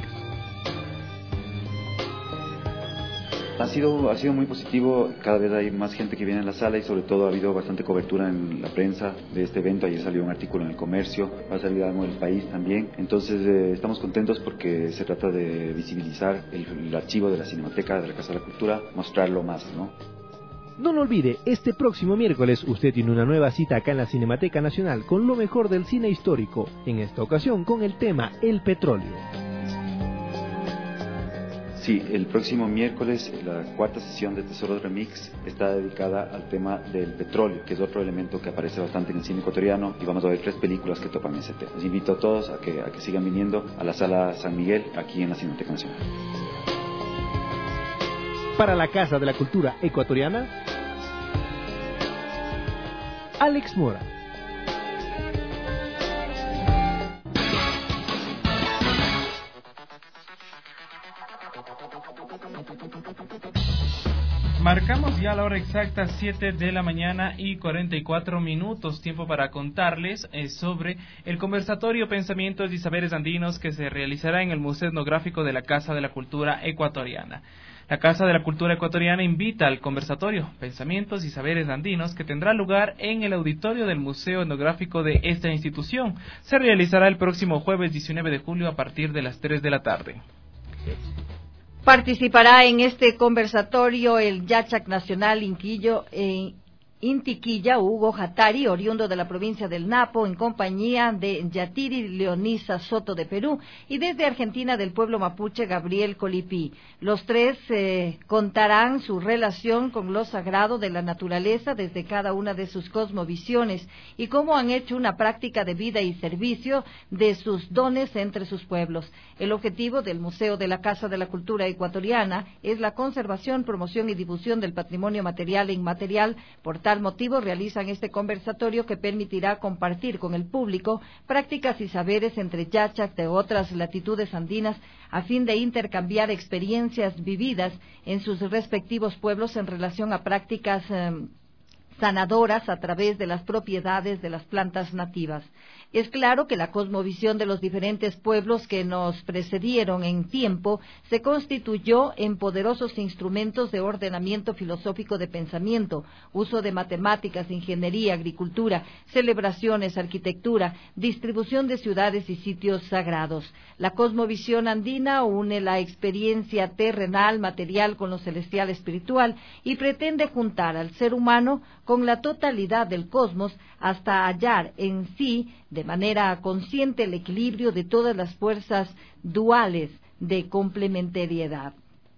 Ha sido, ha sido muy positivo, cada vez hay más gente que viene a la sala y sobre todo ha habido bastante cobertura en la prensa de este evento. Ayer salió un artículo en El Comercio, va a salir algo en El País también. Entonces eh, estamos contentos porque se trata de visibilizar el, el archivo de la Cinemateca de la Casa de la Cultura, mostrarlo más, ¿no? No lo olvide, este próximo miércoles usted tiene una nueva cita acá en la Cinemateca Nacional con lo mejor del cine histórico, en esta ocasión con el tema El Petróleo. Sí, el próximo miércoles la cuarta sesión de Tesoros Remix está dedicada al tema del petróleo, que es otro elemento que aparece bastante en el cine ecuatoriano, y vamos a ver tres películas que topan ese tema. Los invito a todos a que, a que sigan viniendo a la Sala San Miguel, aquí en la Cinemateca Nacional. Para la Casa de la Cultura Ecuatoriana, Alex Mora. Marcamos ya la hora exacta, siete de la mañana y cuarenta y cuatro minutos, tiempo para contarles eh, sobre el conversatorio Pensamientos y Saberes Andinos que se realizará en el Museo Etnográfico de la Casa de la Cultura Ecuatoriana. La Casa de la Cultura Ecuatoriana invita al conversatorio Pensamientos y Saberes Andinos, que tendrá lugar en el auditorio del Museo Etnográfico de esta institución. Se realizará el próximo jueves diecinueve de julio a partir de las tres de la tarde. Participará en este conversatorio el Yachak Nacional Inquillo, eh, Intiquilla, Hugo Jatari, oriundo de la provincia del Napo, en compañía de Yatiri Leonisa Soto de Perú, y desde Argentina del pueblo mapuche Gabriel Colipí. Los tres eh, contarán su relación con lo sagrado de la naturaleza desde cada una de sus cosmovisiones y cómo han hecho una práctica de vida y servicio de sus dones entre sus pueblos. El objetivo del Museo de la Casa de la Cultura Ecuatoriana es la conservación, promoción y difusión del patrimonio material e inmaterial. Por tal motivo realizan este conversatorio que permitirá compartir con el público prácticas y saberes entre yachak de otras latitudes andinas a fin de intercambiar experiencias vividas en sus respectivos pueblos en relación a prácticas eh, sanadoras a través de las propiedades de las plantas nativas. Es claro que la cosmovisión de los diferentes pueblos que nos precedieron en tiempo se constituyó en poderosos instrumentos de ordenamiento filosófico de pensamiento, uso de matemáticas, ingeniería, agricultura, celebraciones, arquitectura, distribución de ciudades y sitios sagrados. La cosmovisión andina une la experiencia terrenal, material con lo celestial espiritual y pretende juntar al ser humano con la totalidad del cosmos hasta hallar en sí de manera consciente el equilibrio de todas las fuerzas duales de complementariedad.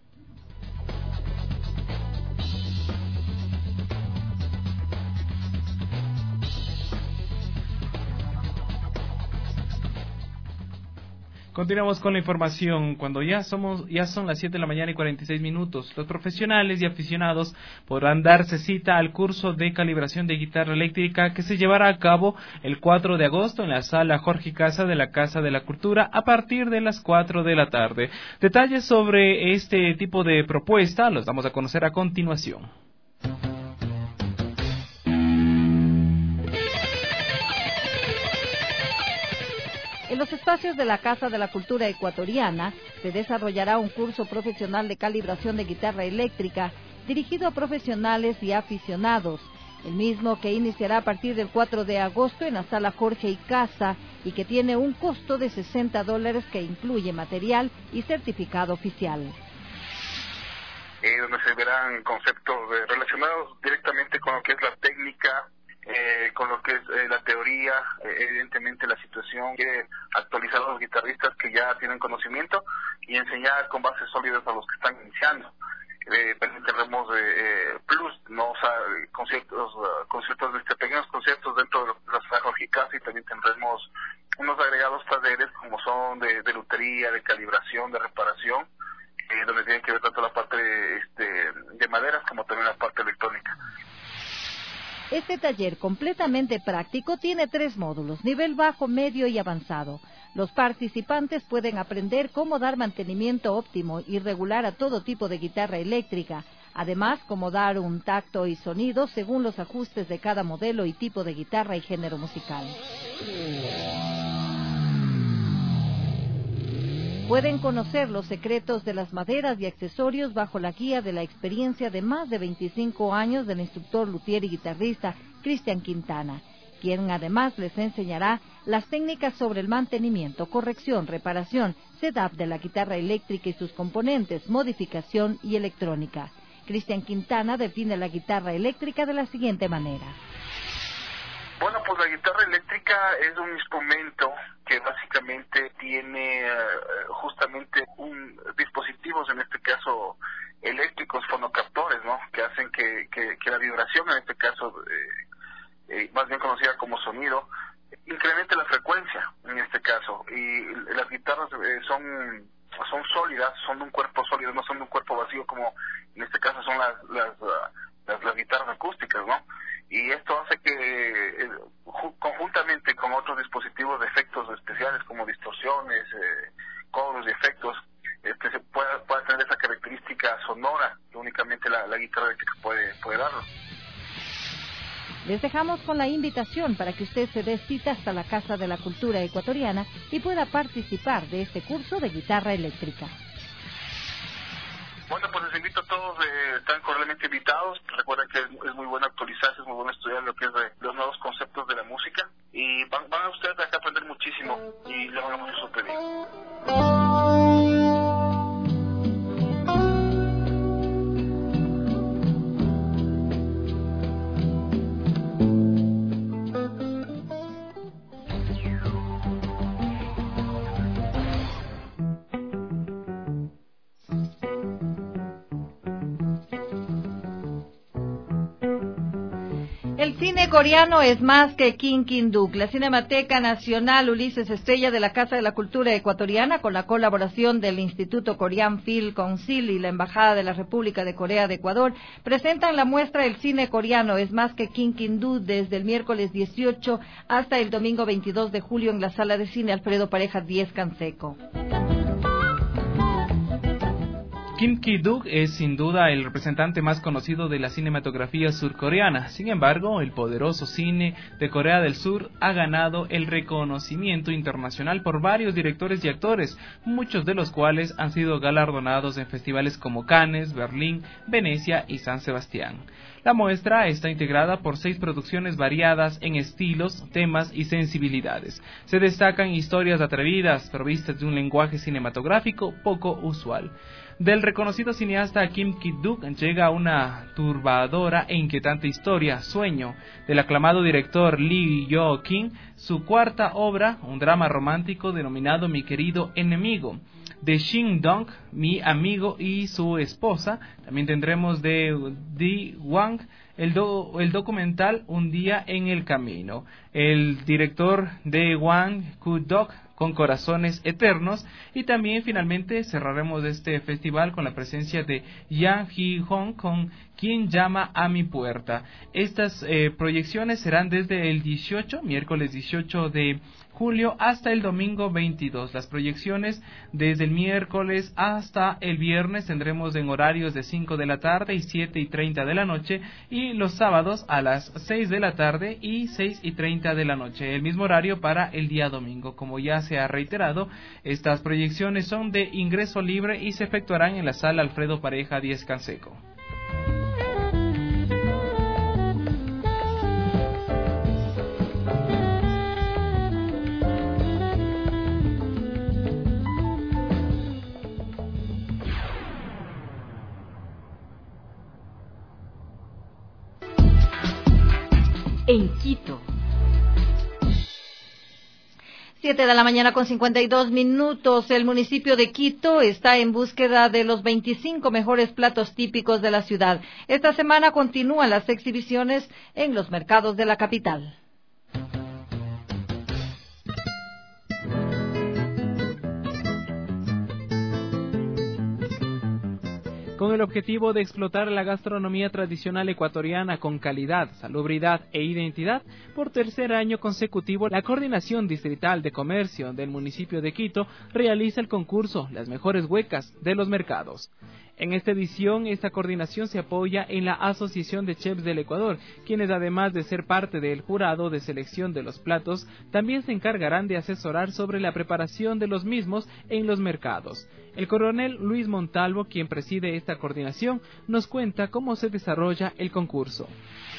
Continuamos con la información. Cuando ya somos, ya son las siete de la mañana y cuarenta y seis minutos, los profesionales y aficionados podrán darse cita al curso de calibración de guitarra eléctrica que se llevará a cabo el cuatro de agosto en la sala Jorge Casa de la Casa de la Cultura a partir de las cuatro de la tarde. Detalles sobre este tipo de propuesta los damos a conocer a continuación. En los espacios de la Casa de la Cultura Ecuatoriana se desarrollará un curso profesional de calibración de guitarra eléctrica dirigido a profesionales y aficionados, el mismo que iniciará a partir del cuatro de agosto en la sala Jorge y Casa y que tiene un costo de sesenta dólares que incluye material y certificado oficial. Eh, donde se verán conceptos eh, relacionados directamente con lo que es la técnica, Eh, con lo que es eh, la teoría, eh, evidentemente la situación, quiere actualizar a los guitarristas que ya tienen conocimiento y enseñar con bases sólidas a los que están iniciando. Eh, tendremos eh, eh, plus, no, o sea, conciertos, uh, conciertos de este, pequeños conciertos dentro de las salas y también tendremos unos agregados talleres como son de, de lutería, de calibración, de reparación, eh, donde tienen que ver tanto la parte de, este, de maderas como también la parte electrónica. Este taller completamente práctico tiene tres módulos, nivel bajo, medio y avanzado. Los participantes pueden aprender cómo dar mantenimiento óptimo y regular a todo tipo de guitarra eléctrica, además cómo dar un tacto y sonido según los ajustes de cada modelo y tipo de guitarra y género musical. Pueden conocer los secretos de las maderas y accesorios bajo la guía de la experiencia de más de veinticinco años del instructor luthier y guitarrista Cristian Quintana, quien además les enseñará las técnicas sobre el mantenimiento, corrección, reparación, setup de la guitarra eléctrica y sus componentes, modificación y electrónica. Cristian Quintana define la guitarra eléctrica de la siguiente manera. Bueno, pues la guitarra eléctrica es un instrumento que básicamente tiene uh, justamente un dispositivos, en este caso eléctricos, fonocaptores, ¿no? Que hacen que, que, que la vibración, en este caso, eh, eh, más bien conocida como sonido, incremente la frecuencia, en este caso. Y las guitarras eh, son son sólidas, son de un cuerpo sólido, no son de un cuerpo vacío como en este caso son las las, uh, las, las guitarras acústicas, ¿no? Y esto hace que eh, conjuntamente con otros dispositivos de efectos especiales como distorsiones, eh, coros y efectos, este, se pueda, pueda tener esa característica sonora que únicamente la, la guitarra eléctrica puede, puede darlo. Les dejamos con la invitación para que usted se dé cita hasta la Casa de la Cultura Ecuatoriana y pueda participar de este curso de guitarra eléctrica. Bueno, pues les invito a todos, eh, están cordialmente invitados. Recuerden que es, es muy bueno actualizarse, es muy bueno estudiar lo que es de, los nuevos conceptos de la música. Y van, van a ustedes a aprender muchísimo y le van a mucho súper bien. El cine coreano es más que Kim Ki-duk. La Cinemateca Nacional Ulises Estrella de la Casa de la Cultura Ecuatoriana, con la colaboración del Instituto Korean Film Council y la Embajada de la República de Corea de Ecuador, presentan la muestra El cine coreano es más que Kim Ki-duk desde el miércoles dieciocho hasta el domingo veintidós de julio en la Sala de Cine Alfredo Pareja diez Canseco. Kim Ki-duk es sin duda el representante más conocido de la cinematografía surcoreana. Sin embargo, el poderoso cine de Corea del Sur ha ganado el reconocimiento internacional por varios directores y actores, muchos de los cuales han sido galardonados en festivales como Cannes, Berlín, Venecia y San Sebastián. La muestra está integrada por seis producciones variadas en estilos, temas y sensibilidades. Se destacan historias atrevidas, provistas de un lenguaje cinematográfico poco usual. Del reconocido cineasta Kim Ki-duk llega una turbadora e inquietante historia, Sueño, del aclamado director Lee Yo-kin, su cuarta obra, un drama romántico denominado Mi querido enemigo. De Shin Dong, Mi amigo y su esposa. También tendremos de Di Wang el, do, el documental Un día en el camino. El director de Wang Ku-dok, Con corazones eternos. Y también finalmente cerraremos este festival con la presencia de Yang Hee-hong con Quien llama a mi puerta. Estas eh, proyecciones serán desde el dieciocho, miércoles dieciocho de julio, hasta el domingo veintidós. Las proyecciones desde el miércoles hasta el viernes tendremos en horarios de cinco de la tarde y siete y treinta de la noche, y los sábados a las seis de la tarde y seis y treinta de la noche, el mismo horario para el día domingo. Como ya se ha reiterado, estas proyecciones son de ingreso libre y se efectuarán en la Sala Alfredo Pareja diez Canseco. En Quito. Siete de la mañana con cincuenta y dos minutos. El municipio de Quito está en búsqueda de los veinticinco mejores platos típicos de la ciudad. Esta semana continúan las exhibiciones en los mercados de la capital. Con el objetivo de explotar la gastronomía tradicional ecuatoriana con calidad, salubridad e identidad, por tercer año consecutivo, la Coordinación Distrital de Comercio del municipio de Quito realiza el concurso Las Mejores Huecas de los Mercados. En esta edición, esta coordinación se apoya en la Asociación de Chefs del Ecuador, quienes además de ser parte del jurado de selección de los platos, también se encargarán de asesorar sobre la preparación de los mismos en los mercados. El coronel Luis Montalvo, quien preside esta coordinación, nos cuenta cómo se desarrolla el concurso.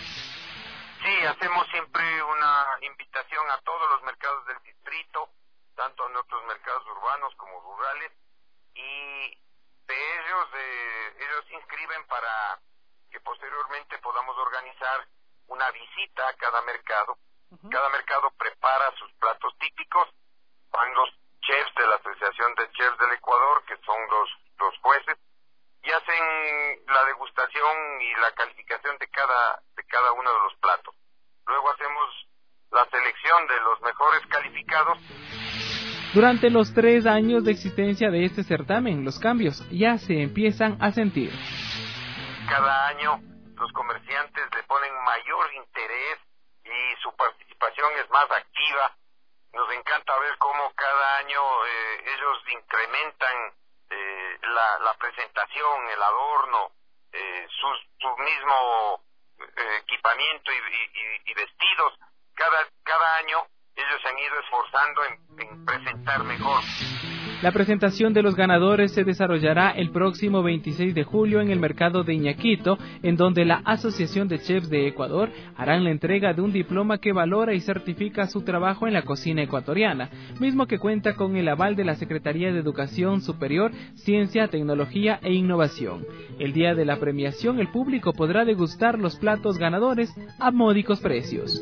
Sí, hacemos siempre una invitación a todos los mercados del distrito, tanto a nuestros mercados urbanos como rurales, y de ellos, eh, ellos se inscriben para que posteriormente podamos organizar una visita a cada mercado. Uh-huh. Cada mercado prepara sus platos típicos, van los chefs de la Asociación de Chefs del Ecuador, que son los, los jueces, y hacen la degustación y la calificación de cada, de cada uno de los platos. Luego hacemos la selección de los mejores calificados. Durante los tres años de existencia de este certamen, los cambios ya se empiezan a sentir. Cada año los comerciantes le ponen mayor interés y su participación es más activa. Nos encanta ver cómo cada año eh, ellos incrementan eh, la, la presentación, el adorno, eh, su, su mismo eh, equipamiento y, y, y vestidos. Cada, cada año ellos se han ido esforzando en, en presentar mejor. La presentación de los ganadores se desarrollará el próximo veintiséis de julio en el mercado de Iñaquito, en donde la Asociación de Chefs de Ecuador harán la entrega de un diploma que valora y certifica su trabajo en la cocina ecuatoriana, mismo que cuenta con el aval de la Secretaría de Educación Superior, Ciencia, Tecnología e Innovación. El día de la premiación, el público podrá degustar los platos ganadores a módicos precios.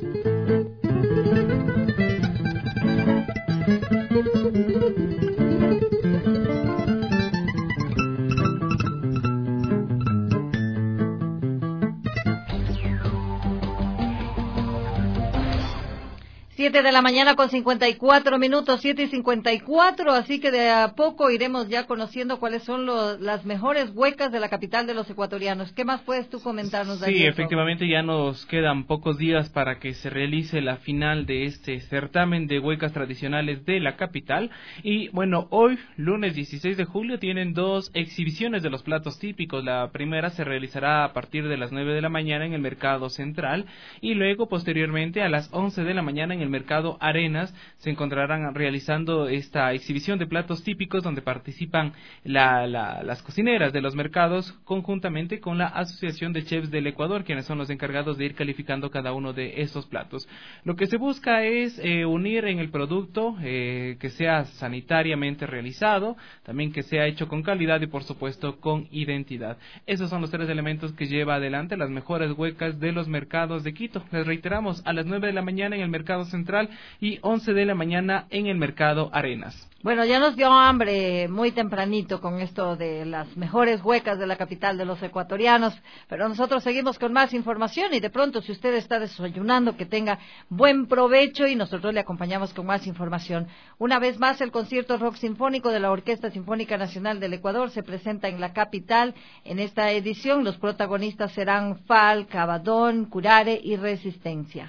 Siete de la mañana con cincuenta y cuatro minutos, siete y cincuenta y cuatro, así que de a poco iremos ya conociendo cuáles son lo, las mejores huecas de la capital de los ecuatorianos. ¿Qué más puedes tú comentarnos, Daniel? Sí, efectivamente ya nos quedan pocos días para que se realice la final de este certamen de huecas tradicionales de la capital. Y bueno, hoy, lunes dieciséis de julio, tienen dos exhibiciones de los platos típicos. La primera se realizará a partir de las nueve de la mañana en el Mercado Central y luego, posteriormente, a las once de la mañana en el Mercado Arenas se encontrarán realizando esta exhibición de platos típicos donde participan la, la, las cocineras de los mercados conjuntamente con la Asociación de Chefs del Ecuador, quienes son los encargados de ir calificando cada uno de estos platos. Lo que se busca es eh, unir en el producto eh, que sea sanitariamente realizado, también que sea hecho con calidad y por supuesto con identidad. Esos son los tres elementos que lleva adelante las mejores huecas de los mercados de Quito. Les reiteramos, a las nueve de la mañana en el Mercado Central y once de la mañana en el Mercado Arenas. Bueno, ya nos dio hambre muy tempranito con esto de las mejores huecas de la capital de los ecuatorianos, pero nosotros seguimos con más información y de pronto, si usted está desayunando, que tenga buen provecho y nosotros le acompañamos con más información. Una vez más, el concierto rock sinfónico de la Orquesta Sinfónica Nacional del Ecuador se presenta en la capital. En esta edición, los protagonistas serán Falk, Abadón, Curare y Resistencia.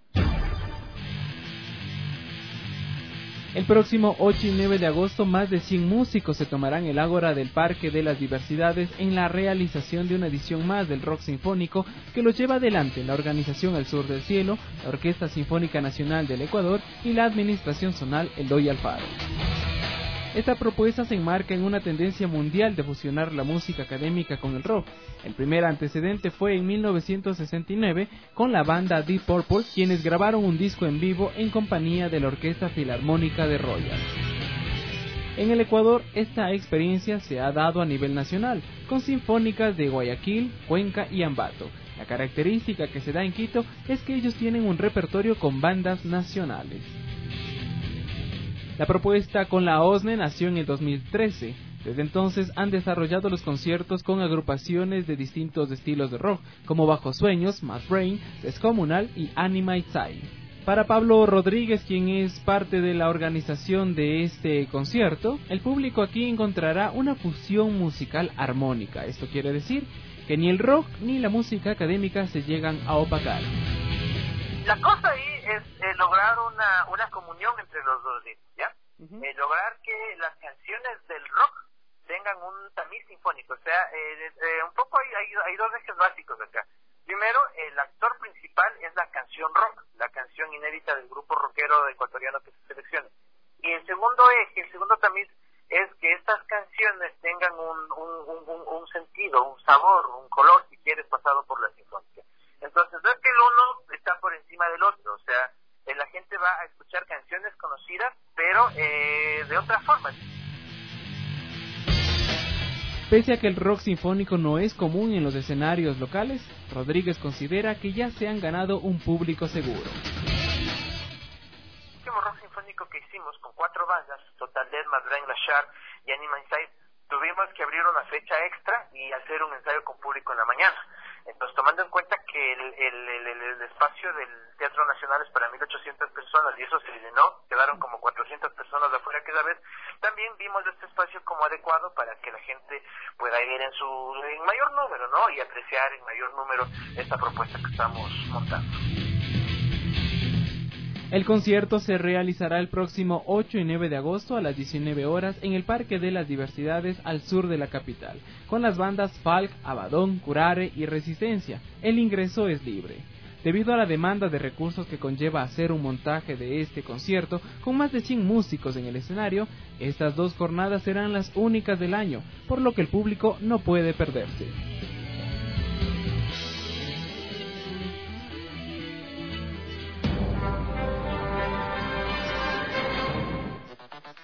El próximo ocho y nueve de agosto, más de cien músicos se tomarán el ágora del Parque de las Diversidades en la realización de una edición más del rock sinfónico que lo lleva adelante la organización Al Sur del Cielo, la Orquesta Sinfónica Nacional del Ecuador y la Administración Zonal Eloy Alfaro. Esta propuesta se enmarca en una tendencia mundial de fusionar la música académica con el rock. El primer antecedente fue en mil novecientos sesenta y nueve con la banda Deep Purple, quienes grabaron un disco en vivo en compañía de la Orquesta Filarmónica de Royal. En el Ecuador, esta experiencia se ha dado a nivel nacional, con sinfónicas de Guayaquil, Cuenca y Ambato. La característica que se da en Quito es que ellos tienen un repertorio con bandas nacionales. La propuesta con la O S N E nació en el dos mil trece. Desde entonces han desarrollado los conciertos con agrupaciones de distintos estilos de rock, como Bajo Sueños, Mad Brain, Descomunal y Anima Inside. Para Pablo Rodríguez, quien es parte de la organización de este concierto, el público aquí encontrará una fusión musical armónica. Esto quiere decir que ni el rock ni la música académica se llegan a opacar. La cosa ahí es eh, lograr una, una comunión entre los dos ritmos, ¿ya? Uh-huh. Eh, lograr que las canciones del rock tengan un tamiz sinfónico, o sea, eh, eh, un poco hay, hay, hay dos ejes básicos acá. Primero, el actor principal es la canción rock, la canción inédita del grupo rockero ecuatoriano que se seleccione. Y el segundo eje, el segundo tamiz, es que estas canciones tengan un, un, un, un sentido, un sabor, un color, si quieres, pasado por la sinfónica. Entonces, no es que el uno está por encima del otro, o sea, eh, la gente va a escuchar canciones conocidas, pero eh, de otra forma. Pese a que el rock sinfónico no es común en los escenarios locales, Rodríguez considera que ya se han ganado un público seguro. El último rock sinfónico que hicimos con cuatro bandas, Total Death, Mad Brain, Lashar y Anima Inside, tuvimos que abrir una fecha extra y hacer un ensayo con público en la mañana. Entonces, tomando en cuenta que el, el, el, el espacio del Teatro Nacional es para mil ochocientas personas y eso se llenó, quedaron como cuatrocientas personas de afuera cada vez, también vimos este espacio como adecuado para que la gente pueda ir en su en mayor número, ¿no? Y apreciar en mayor número esta propuesta que estamos montando. El concierto se realizará el próximo ocho y nueve de agosto a las diecinueve horas en el Parque de las Diversidades al sur de la capital, con las bandas Falk, Abadón, Curare y Resistencia. El ingreso es libre. Debido a la demanda de recursos que conlleva hacer un montaje de este concierto, con más de cien músicos en el escenario, estas dos jornadas serán las únicas del año, por lo que el público no puede perderse.